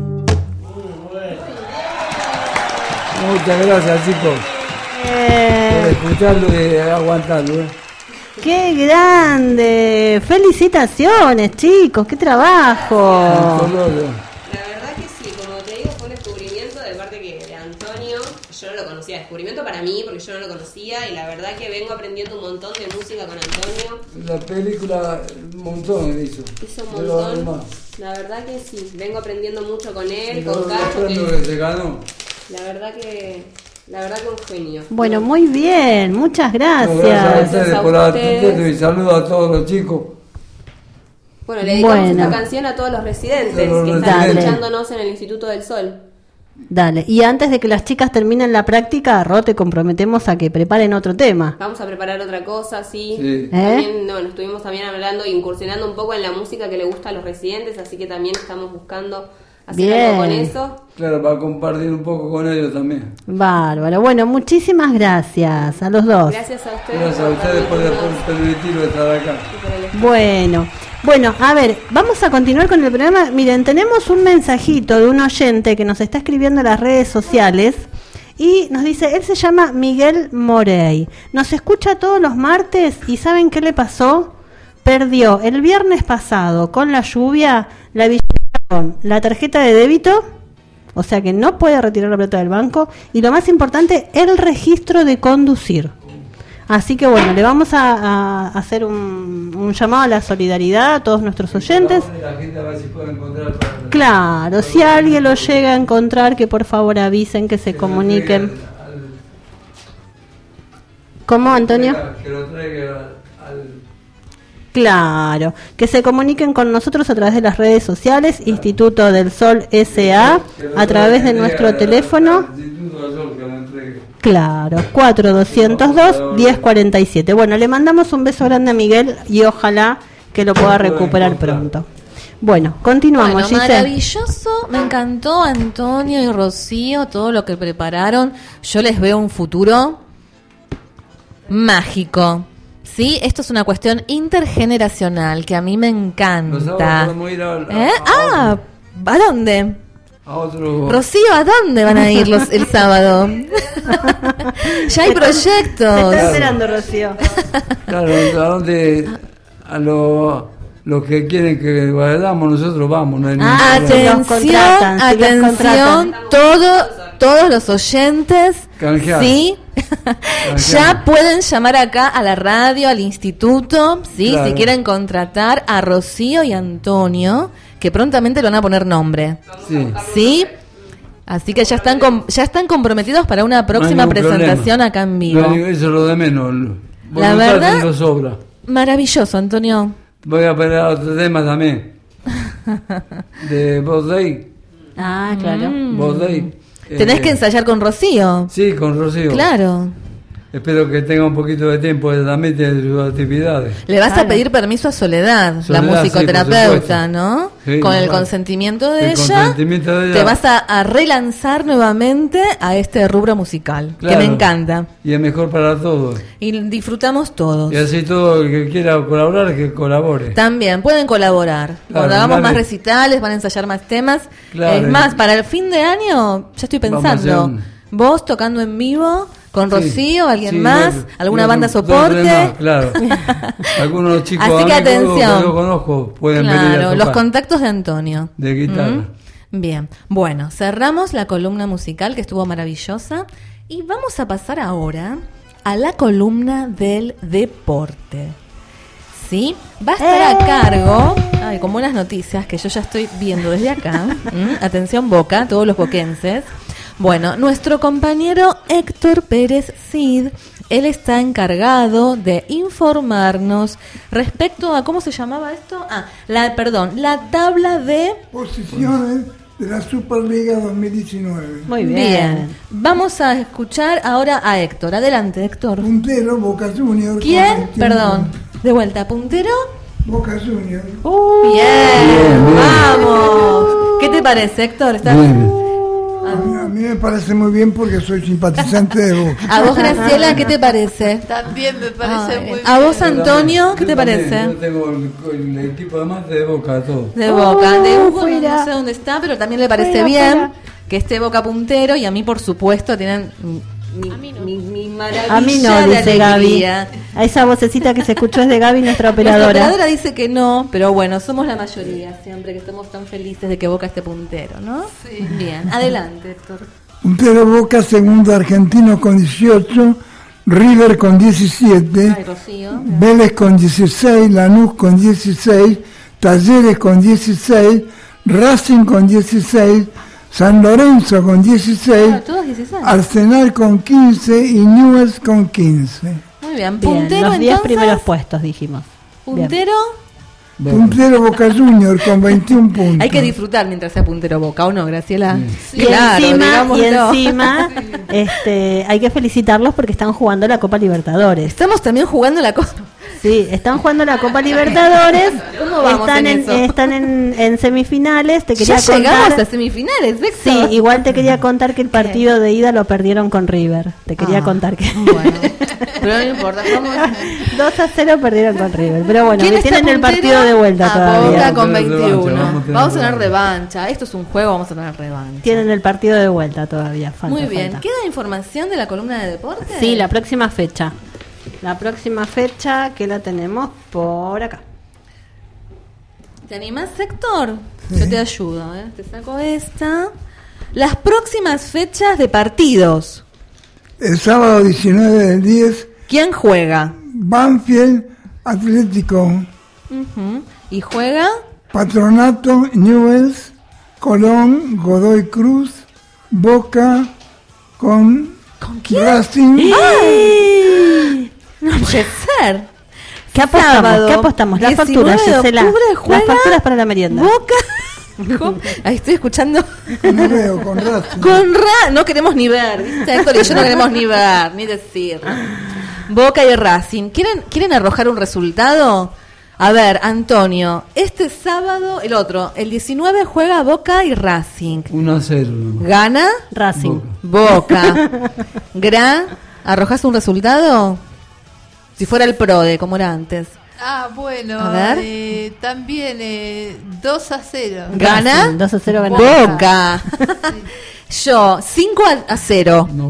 Muchas gracias, chicos, Eh, por escucharlo y aguantarlo. ¿eh? ¡Qué grande! ¡Felicitaciones, chicos! ¡Qué trabajo! Hasta luego. La verdad que sí, como te digo, fue un descubrimiento de parte que de Antonio. Yo no lo conocía, descubrimiento para mí porque yo no lo conocía y la verdad que vengo aprendiendo un montón de música con Antonio. La película, un montón hizo. Hizo un De los montón. demás. La verdad que sí, vengo aprendiendo mucho con él, Y con los Cacho. premios que- que se ganó. La verdad que, la verdad que un genio. Bueno, muy bien, muchas No, gracias a gracias. ustedes a por ustedes. atender y saludo a todos los chicos. Bueno, le dedicamos Bueno. esta canción a todos los residentes A los que están residentes. escuchándonos en el Instituto del Sol. Dale, y antes de que las chicas terminen la práctica, Ro, te comprometemos a que preparen otro tema. Vamos a preparar otra cosa, sí. Sí. También, bueno, estuvimos también hablando, incursionando un poco en la música que le gusta a los residentes, así que también estamos buscando hacer Bien. algo con eso. Claro, para compartir un poco con ellos también. Bárbaro. Bueno, muchísimas gracias a los dos. Gracias a ustedes. Gracias a ustedes por, por permitirme estar acá. Bueno, bueno, a ver, vamos a continuar con el programa. Miren, tenemos un mensajito de un oyente que nos está escribiendo en las redes sociales y nos dice, él se llama Miguel Morey, nos escucha todos los martes y ¿saben qué le pasó? Perdió el viernes pasado con la lluvia la billetera con la tarjeta de débito, o sea que no puede retirar la plata del banco y lo más importante, el registro de conducir. Así que bueno, le vamos a, a hacer un, un llamado a la solidaridad a todos nuestros oyentes. La gente a ver si puede encontrar para- Claro, si alguien lo llega a encontrar, que por favor avisen, que se comuniquen. ¿Cómo, Antonio? Que lo traiga al... Claro, que se comuniquen con nosotros a través de las redes sociales, Instituto del Sol S A, a través de nuestro teléfono. Claro, cuatro dos cero dos, diez cuarenta y siete. Bueno, le mandamos un beso grande a Miguel y ojalá que lo pueda recuperar pronto. Bueno, continuamos, Bueno, Giselle. maravilloso, me encantó Antonio y Rocío, todo lo que prepararon. Yo les veo un futuro mágico. Sí, esto es una cuestión intergeneracional que a mí me Los sábados encanta. podemos ir a, a- ¿Eh? a Ah, ¿a dónde? a otro... Rocío, ¿a dónde van a ir los, el sábado? Ya hay Te proyectos. está esperando, Rocío. Claro, a donde... A los los que quieren que vayamos, nosotros vamos. No hay ningún Ah, problema. sí. los Atención, contratan, si los atención, contratan. todo, todos los oyentes, Canjear. sí, ya pueden llamar acá a la radio, al instituto, sí, Claro. si quieren contratar a Rocío y Antonio, que prontamente le van a poner nombre, Sí. sí. Así que ya están com- ya están comprometidos para una próxima ningún presentación problema. acá en No vivo. hay ningún- eso es lo de menos. La Voluntad verdad- no sobra. Maravilloso, Antonio. Voy a poner otro tema también. De Bob Day. Ah, claro. Bob Day. Tenés Eh, que ensayar con Rocío. Sí, con Rocío. Claro. Espero que tenga un poquito de tiempo, ella también tiene sus actividades. Le vas Claro. a pedir permiso a Soledad, Soledad, la sí, musicoterapeuta, por supuesto. ¿no? Sí, Con el bueno. consentimiento de El ella, consentimiento de ella. te vas a, a relanzar nuevamente a este rubro musical, Claro. que me encanta. Y es mejor para todos. Y disfrutamos todos. Y así todo el que quiera colaborar, que colabore. También pueden colaborar. Claro, Cuando hagamos nadie- más recitales, van a ensayar más temas. Claro, es más, para el fin de año, ya estoy Vamos a hacer pensando. un- Vos tocando en vivo, con Sí, Rocío, alguien sí, más, dos- alguna dos- banda dos soporte. demás, claro. Algunos chicos Así que amigos atención. que yo conozco pueden venir a Claro, tocar los contactos de Antonio. de guitarra. ¿Mm? Bien, bueno, cerramos la columna musical que estuvo maravillosa y vamos a pasar ahora a la columna del deporte. ¿Sí? Va a estar a cargo, ay, con buenas noticias que yo ya estoy viendo desde acá. ¿Mm? Atención Boca, todos los boquenses. Bueno, nuestro compañero Héctor Pérez Cid, él está encargado de informarnos respecto a, ¿cómo se llamaba esto? Ah, la, perdón, la tabla de Posiciones de la Superliga dos mil diecinueve. Muy bien. Bien. Vamos a escuchar ahora a Héctor. Adelante, Héctor. Puntero, Boca Juniors. ¿Quién? con Perdón. De vuelta, puntero. Boca Juniors. Uh, Bien. bien, bien. Vamos. ¿Qué te parece, Héctor? ¿Estás... Bien. A mí, a mí me parece muy bien porque soy simpatizante de Boca. A vos, Graciela, ¿qué te parece? También me parece Ay, muy bien. a vos, Antonio, ¿qué Yo te también, parece? Yo tengo el, el equipo además de Boca, todo. De Boca, de Hugo, no, fuera. no sé dónde está, pero también le parece Fuera, bien fuera. que esté Boca puntero y a mí, por supuesto, tienen mi, mi, mi maravilla A mí no, de dice Gaby. alegría. A esa vocecita que se escuchó es de Gaby, nuestra Nuestra operadora. operadora dice que no, pero bueno, somos la mayoría siempre que estamos tan felices de que Boca esté puntero, ¿no? Sí. Bien, adelante, Héctor. Puntero Boca, segundo Argentino con dieciocho, River con diecisiete, Ay, Rocío. Vélez con dieciséis, Lanús con dieciséis, Talleres con dieciséis, Racing con dieciséis, San Lorenzo con dieciséis, Ah, todos dieciséis. Arsenal con quince y Newell's con quince. Muy bien, Bien, puntero los diez entonces. primeros puestos, dijimos. Bien. Puntero. Puntero Boca Junior con veintiún puntos. Hay que disfrutar mientras sea puntero Boca, ¿o no, Graciela? Y encima, y encima este, hay que felicitarlos porque están jugando la Copa Libertadores. Estamos también jugando la Copa. Sí, están jugando la Copa Libertadores. ¿Cómo vamos están en en, eso? están en, en semifinales. Te quería Ya llegamos contar. a semifinales, Héctor. Sí, igual te quería contar que el partido de ida lo perdieron con River. Te quería Ah, contar que Bueno, pero no importa. Vamos. dos a cero perdieron con River. Pero bueno, ¿Quién que está tienen el puntero? partido de vuelta Ah, todavía. Boca con Vamos a tener veintiuno. revancha, vamos a tener Vamos a tener revancha. revancha. Esto es un juego, vamos a tener revancha. Tienen el partido de vuelta todavía. Falta, Muy bien. falta. ¿Queda información de la columna de deporte? Sí, la próxima fecha. La próxima fecha que la tenemos por acá. ¿Te animás, Héctor? Yo te ayudo, ¿eh? Te saco esta. Las próximas fechas de partidos. El sábado diecinueve del diez, ¿Quién juega? Banfield Atlético, Ujú. ¿Y juega? Patronato, Newell's, Colón, Godoy Cruz, Boca con, ¿Con quién? Racing. ¡Ay! No puede ser. ¿Qué apostamos? Sábado, ¿Qué apostamos? Las diecinueve facturas, de Gisela. octubre juega Las facturas para la merienda. Boca. Ahí estoy escuchando. No veo, con Racing. Con Ra no queremos ni ver, ¿viste, Héctor? Y yo no queremos ni ver, ni decir. Boca y Racing. ¿Quieren, ¿Quieren arrojar un resultado? A ver, Antonio, este sábado, el otro, el diecinueve juega Boca y Racing. uno a cero. ¿Gana? Racing. Boca. ¿Gra? ¿Arrojas un resultado? Si fuera el PRODE, como era antes. Ah, bueno, A ver. eh, también eh, dos a cero. ¿Gana? Racing, dos a cero gana Boca. Yo, cinco a cero. No,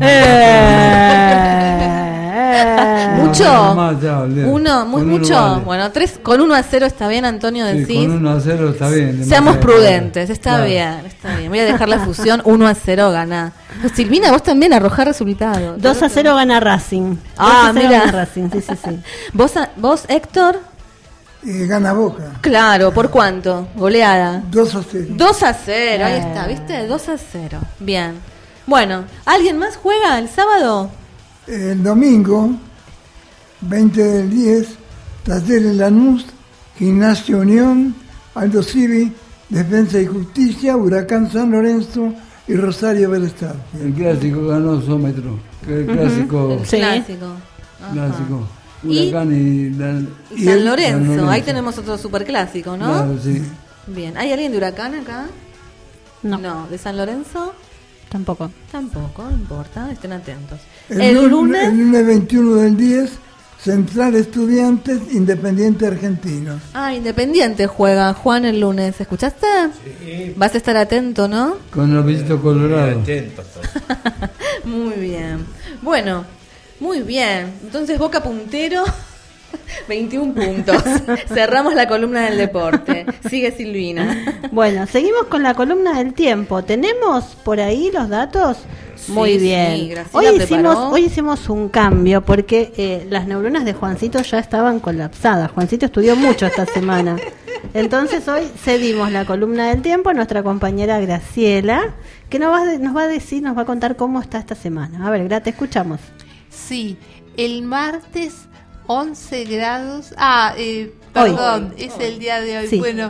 Eh, ¿Mucho? no, más, ya, olvidé. Uno, muy Con uno mucho. vale. Bueno, tres, con uno a cero está bien, Antonio, Sí, decís. con uno a cero está bien. Seamos demasiado. prudentes, está Claro. bien, está bien. Voy a dejar la fusión, uno a cero gana. Silvina, vos también arrojás resultados. dos a cero gana Racing. Ah, dos a cero mira. gana Racing, sí, sí, sí. ¿Vos, a- vos, Héctor? Eh, gana Boca, Claro, ¿por cuánto? Goleada. dos a cero. dos a cero, ahí Eh. está, ¿viste? dos a cero. Bien. Bueno, ¿alguien más juega el sábado? El domingo, veinte del diez, Talleres Lanús, Gimnasia Unión, Aldo Civi, Defensa y Justicia, Huracán San Lorenzo y Rosario Belestad. El clásico ganó Sómetro. El clásico. Sí. Clásico. Ajá. Clásico. Y- Huracán y, la- Y Y San el- Lorenzo. San Lorenzo. Ahí tenemos otro superclásico, ¿no? Claro, sí. Bien. ¿Hay alguien de Huracán acá? No, ¿De San Lorenzo? tampoco. Tampoco, no importa, estén atentos. El, El, lu- lunes, el lunes veintiuno del diez, Central Estudiantes, Independiente Argentino. ah, Independiente juega Juan el lunes, ¿escuchaste? Vas a estar atento, ¿no? Con el visito colorado. Atento a todo. Muy bien. Bueno, muy bien. Entonces Boca puntero, veintiún puntos. Cerramos la columna del deporte. Sigue Silvina. Bueno, seguimos con la columna del tiempo. ¿Tenemos por ahí los datos? Sí, Muy sí, bien. Graciela hoy, preparó. hicimos, hoy hicimos un cambio porque eh, las neuronas de Juancito ya estaban colapsadas. Juancito estudió mucho esta semana. Entonces hoy cedimos la columna del tiempo a nuestra compañera Graciela, que nos va, a de- nos va a decir, nos va a contar cómo está esta semana. A ver, Gra, te escuchamos. Sí, el martes once grados. Ah, eh, perdón, Hoy. es el día de hoy. Sí. Bueno,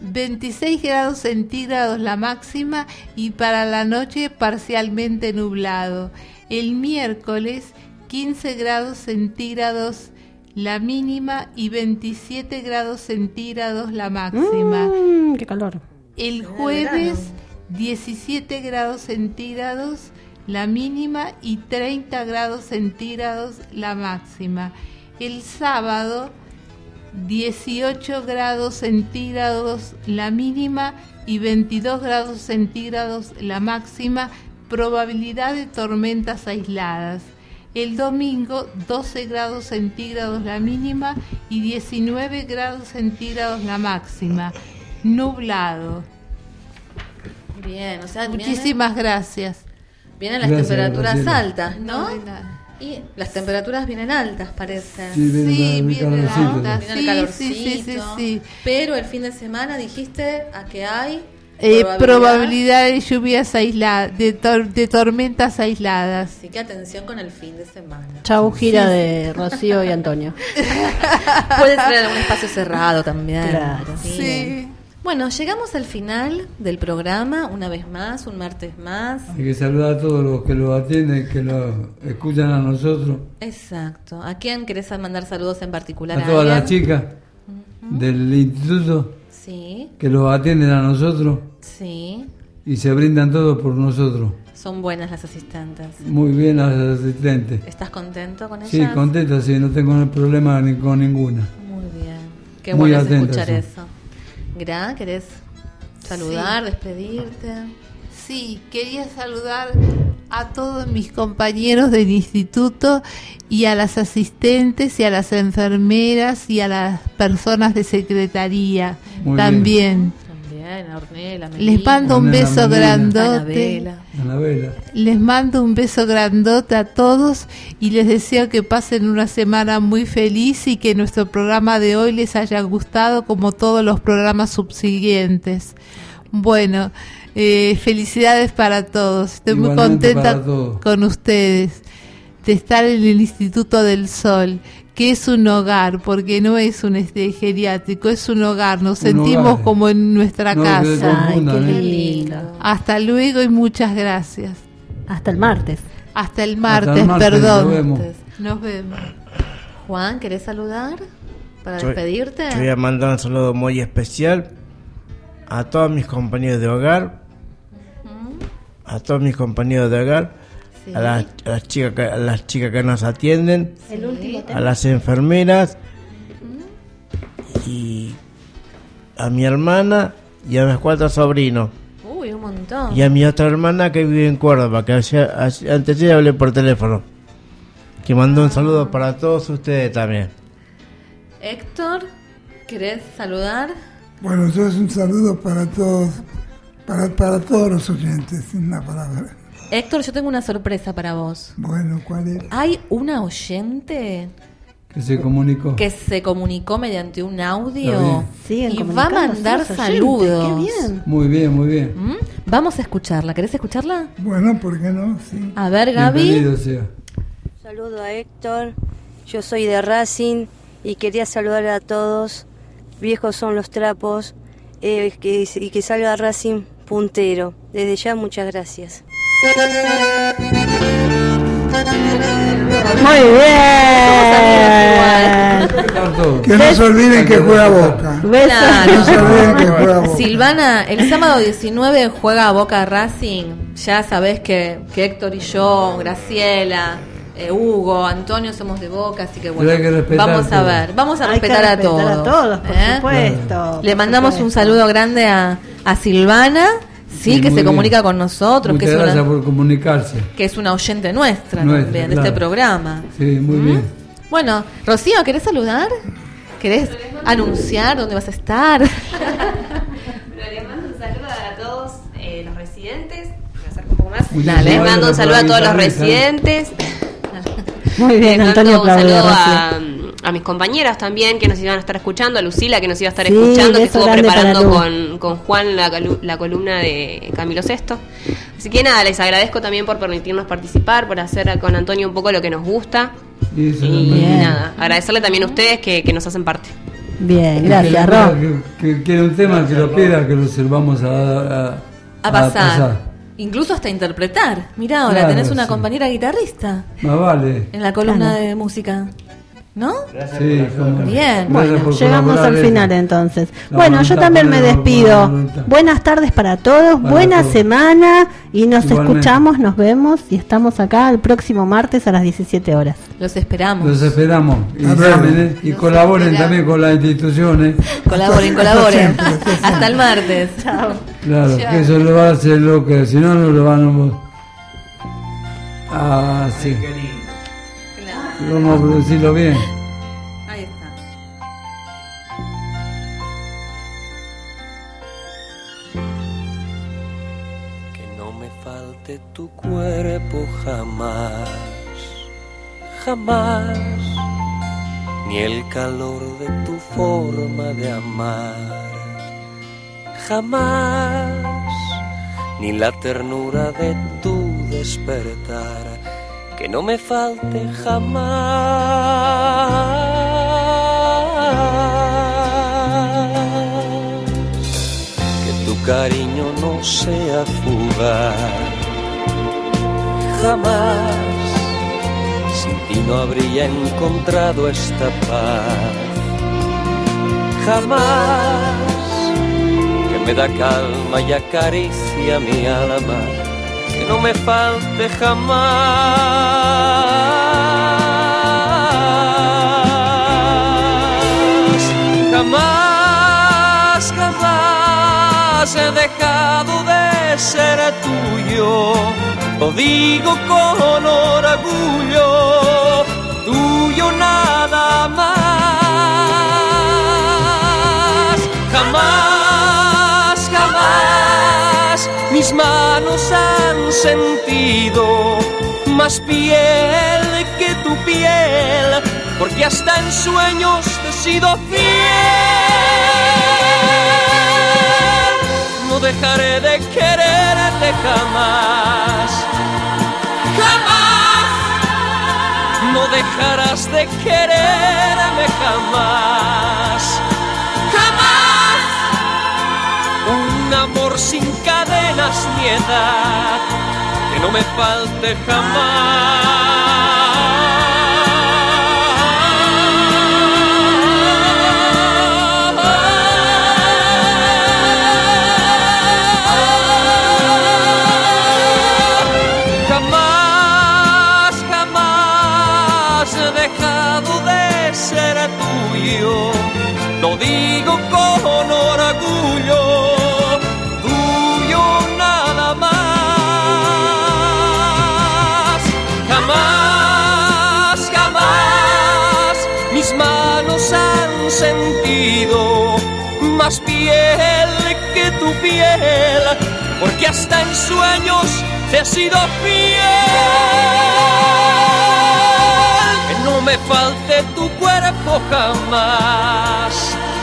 veintiséis grados centígrados la máxima y para la noche parcialmente nublado. El miércoles quince grados centígrados la mínima y veintisiete grados centígrados la máxima. Mm, ¡Qué calor! El jueves diecisiete grados centígrados la mínima y treinta grados centígrados la máxima. El sábado dieciocho grados centígrados la mínima y veintidós grados centígrados la máxima, probabilidad de tormentas aisladas. El domingo doce grados centígrados la mínima y diecinueve grados centígrados la máxima, nublado. Bien, o sea, muchísimas vienen, gracias. Vienen las Gracias, temperaturas Graciela. altas, ¿no? Y las temperaturas vienen altas, parece. Sí, viene Sí, la- el viene calorcito. alta. Viene el Sí, calorcito. sí, sí, sí, sí. Pero el fin de semana dijiste a que hay Eh, probabilidad de lluvias aisladas, de, tor- de tormentas aisladas. Así que atención con el fin de semana. Chau, gira de Rocío y Antonio. Puede ser en algún espacio cerrado también. Claro. Sí. Bueno, llegamos al final del programa, una vez más, un martes más. Hay que saludar a todos los que lo atienden, que lo escuchan a nosotros, Exacto. ¿A quién querés mandar saludos en particular? a todas las alguien? chicas del instituto Sí, que lo atienden a nosotros sí. y se brindan todo por nosotros. Son buenas las asistentes. Muy bien las asistentes. ¿Estás contento con ellas? Sí, contenta, sí, no tengo problema ni con ninguna. Muy bien. Qué Muy bueno es atentas, escuchar sí. eso. Gra, ¿querés saludar, despedirte? Sí, quería saludar a todos mis compañeros del instituto y a las asistentes y a las enfermeras y a las personas de secretaría Muy también. También, a Ornella, Les mando un Ornella, beso Melina. grandote. Anabela. Anabela. Les mando un beso grandote a todos y les deseo que pasen una semana muy feliz y que nuestro programa de hoy les haya gustado como todos los programas subsiguientes. Bueno, eh, felicidades para todos. Estoy Igualmente muy contenta para todos. con ustedes de estar en el Instituto del Sol, que es un hogar, porque no es un este geriátrico, es un hogar. Nos Un sentimos hogar. como en nuestra No, que casa. Ay, qué confundan, ¿eh? lindo. Hasta luego y muchas gracias. Hasta el martes. Hasta el martes, el martes, perdón. nos vemos. Nos vemos. Juan, ¿querés saludar para Yo- despedirte? Yo voy a mandar un saludo muy especial a todos mis compañeros de hogar, a todos mis compañeros de hogar, Sí. a, las, a las chicas que, a las chicas que nos atienden, El último a las enfermeras y a mi hermana y a mis cuatro sobrinos Uy, un montón. y a mi otra hermana que vive en Córdoba, que ayer- ayer- antes ya hablé por teléfono, que mandó un saludo para todos ustedes también. Héctor, ¿querés saludar? Bueno, yo es un saludo para todos, para, para todos los oyentes, sin una palabra. Héctor, yo tengo una sorpresa para vos. Bueno, ¿cuál es? Hay una oyente Que se comunicó. que se comunicó mediante un Está audio bien. Siguen y va a comunicándose mandar los oyentes, saludos. Qué bien. Muy bien, muy bien. ¿Mm? Vamos a escucharla. ¿Querés escucharla? Bueno, ¿por qué no? Sí. A ver, Gaby. Bienvenido sea. Saludo a Héctor, yo soy de Racing y quería saludar a todos. Viejos son los trapos eh, que, y que salga Racing puntero. Desde ya, muchas gracias. Muy bien. Que no se olviden que juega Boca. Besos. Claro. No se olviden que juega Boca. Silvana, el sábado diecinueve juega Boca Racing. Ya sabés que, que Héctor y yo, Graciela, eh, Hugo, Antonio somos de Boca, así que bueno, Pero hay que respetar vamos a todo. ver, vamos a Hay que respetar, a respetar todos. a todos, por ¿eh? supuesto. Le por mandamos un supuesto. saludo grande a, a Silvana, sí, Sí, que muy se bien. comunica con nosotros, que Muchas es, gracias una, por comunicarse. que es una oyente nuestra, Nuestra, también, de claro. este programa. Sí, muy ¿Mm? bien. Bueno, Rocío, ¿querés saludar? ¿Querés anunciar dónde vas a estar? Bueno, les mando un saludo a todos eh, los residentes. Me acerco un poco más. Muchas Les gracias mando un por saludo a todos los avisarme, residentes. Muy bien, Les Antonio mando un aplaude, saludo Rocío. a, a mis compañeras también que nos iban a estar escuchando, a Lucila que nos iba a estar Sí, escuchando, que beso estuvo grande preparando para con, con Juan la, calu- la columna de Camilo Sesto. Así que nada, les agradezco también por permitirnos participar, por hacer con Antonio un poco lo que nos gusta. Y eso Y es muy bien. nada, agradecerle también a ustedes que, que nos hacen parte. Bien, Y gracias, que le Ro. pida Que, que quiere un tema, que lo pida, que lo se lo vamos a, a, A pasar. Incluso hasta interpretar. Mirá, ahora Claro, tenés una sí. compañera guitarrista Más vale. en la columna Claro. de música. ¿No? Sí, como- Bien. Gracias Bueno, por llegamos colaborar al en final eso. entonces. La Bueno, yo voluntad también me pone la despido. voluntad. Buenas tardes para todos, Para buena todos. semana y nos Igualmente. escuchamos, nos vemos y estamos acá el próximo martes a las diecisiete horas. Los esperamos. Los esperamos. Y, A ver. llamen, ¿eh? y colaboren esperamos. también con las instituciones. Colaboren, colaboren. Hasta el martes. Chao. Claro, Chao. que eso lo va a hacer lo que, si no, no lo van a. Ah, sí. Vamos a producirlo bien. Ahí está. Que no me falte tu cuerpo jamás, jamás, ni el calor de tu forma de amar, jamás, ni la ternura de tu despertar, que no me falte jamás. Que tu cariño no sea fugaz, jamás. Sin ti no habría encontrado esta paz, jamás. Que me da calma y acaricia mi alma, que no me falte jamás. Jamás, jamás he dejado de ser tuyo, lo digo con orgullo, tuyo nada más. Jamás, jamás mis manos han sentido más piel que tu piel, porque hasta en sueños te he sido fiel. No dejaré de quererte jamás, jamás. No dejarás de quererme jamás, jamás. Un amor sin cadenas ni edad, que no me falte jamás. Jamás, jamás he dejado de ser tuyo, lo digo con orgullo, tuyo nada más. Jamás, jamás mis manos han sentido más piel que tu piel, porque hasta en sueños te he sido fiel. Que no me falte tu cuerpo jamás,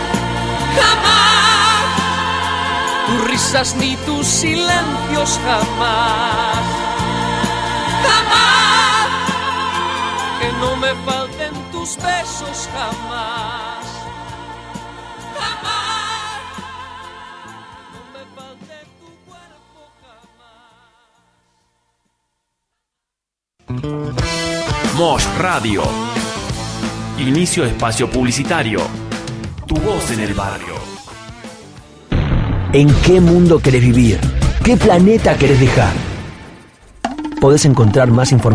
jamás. Tus risas ni tus silencios jamás, jamás. Que no me falten tus besos jamás, jamás. No me falte tu cuerpo jamás. Mosh Radio. Inicio de espacio publicitario. Tu voz en el barrio. ¿En qué mundo querés vivir? ¿Qué planeta querés dejar? Podés encontrar más información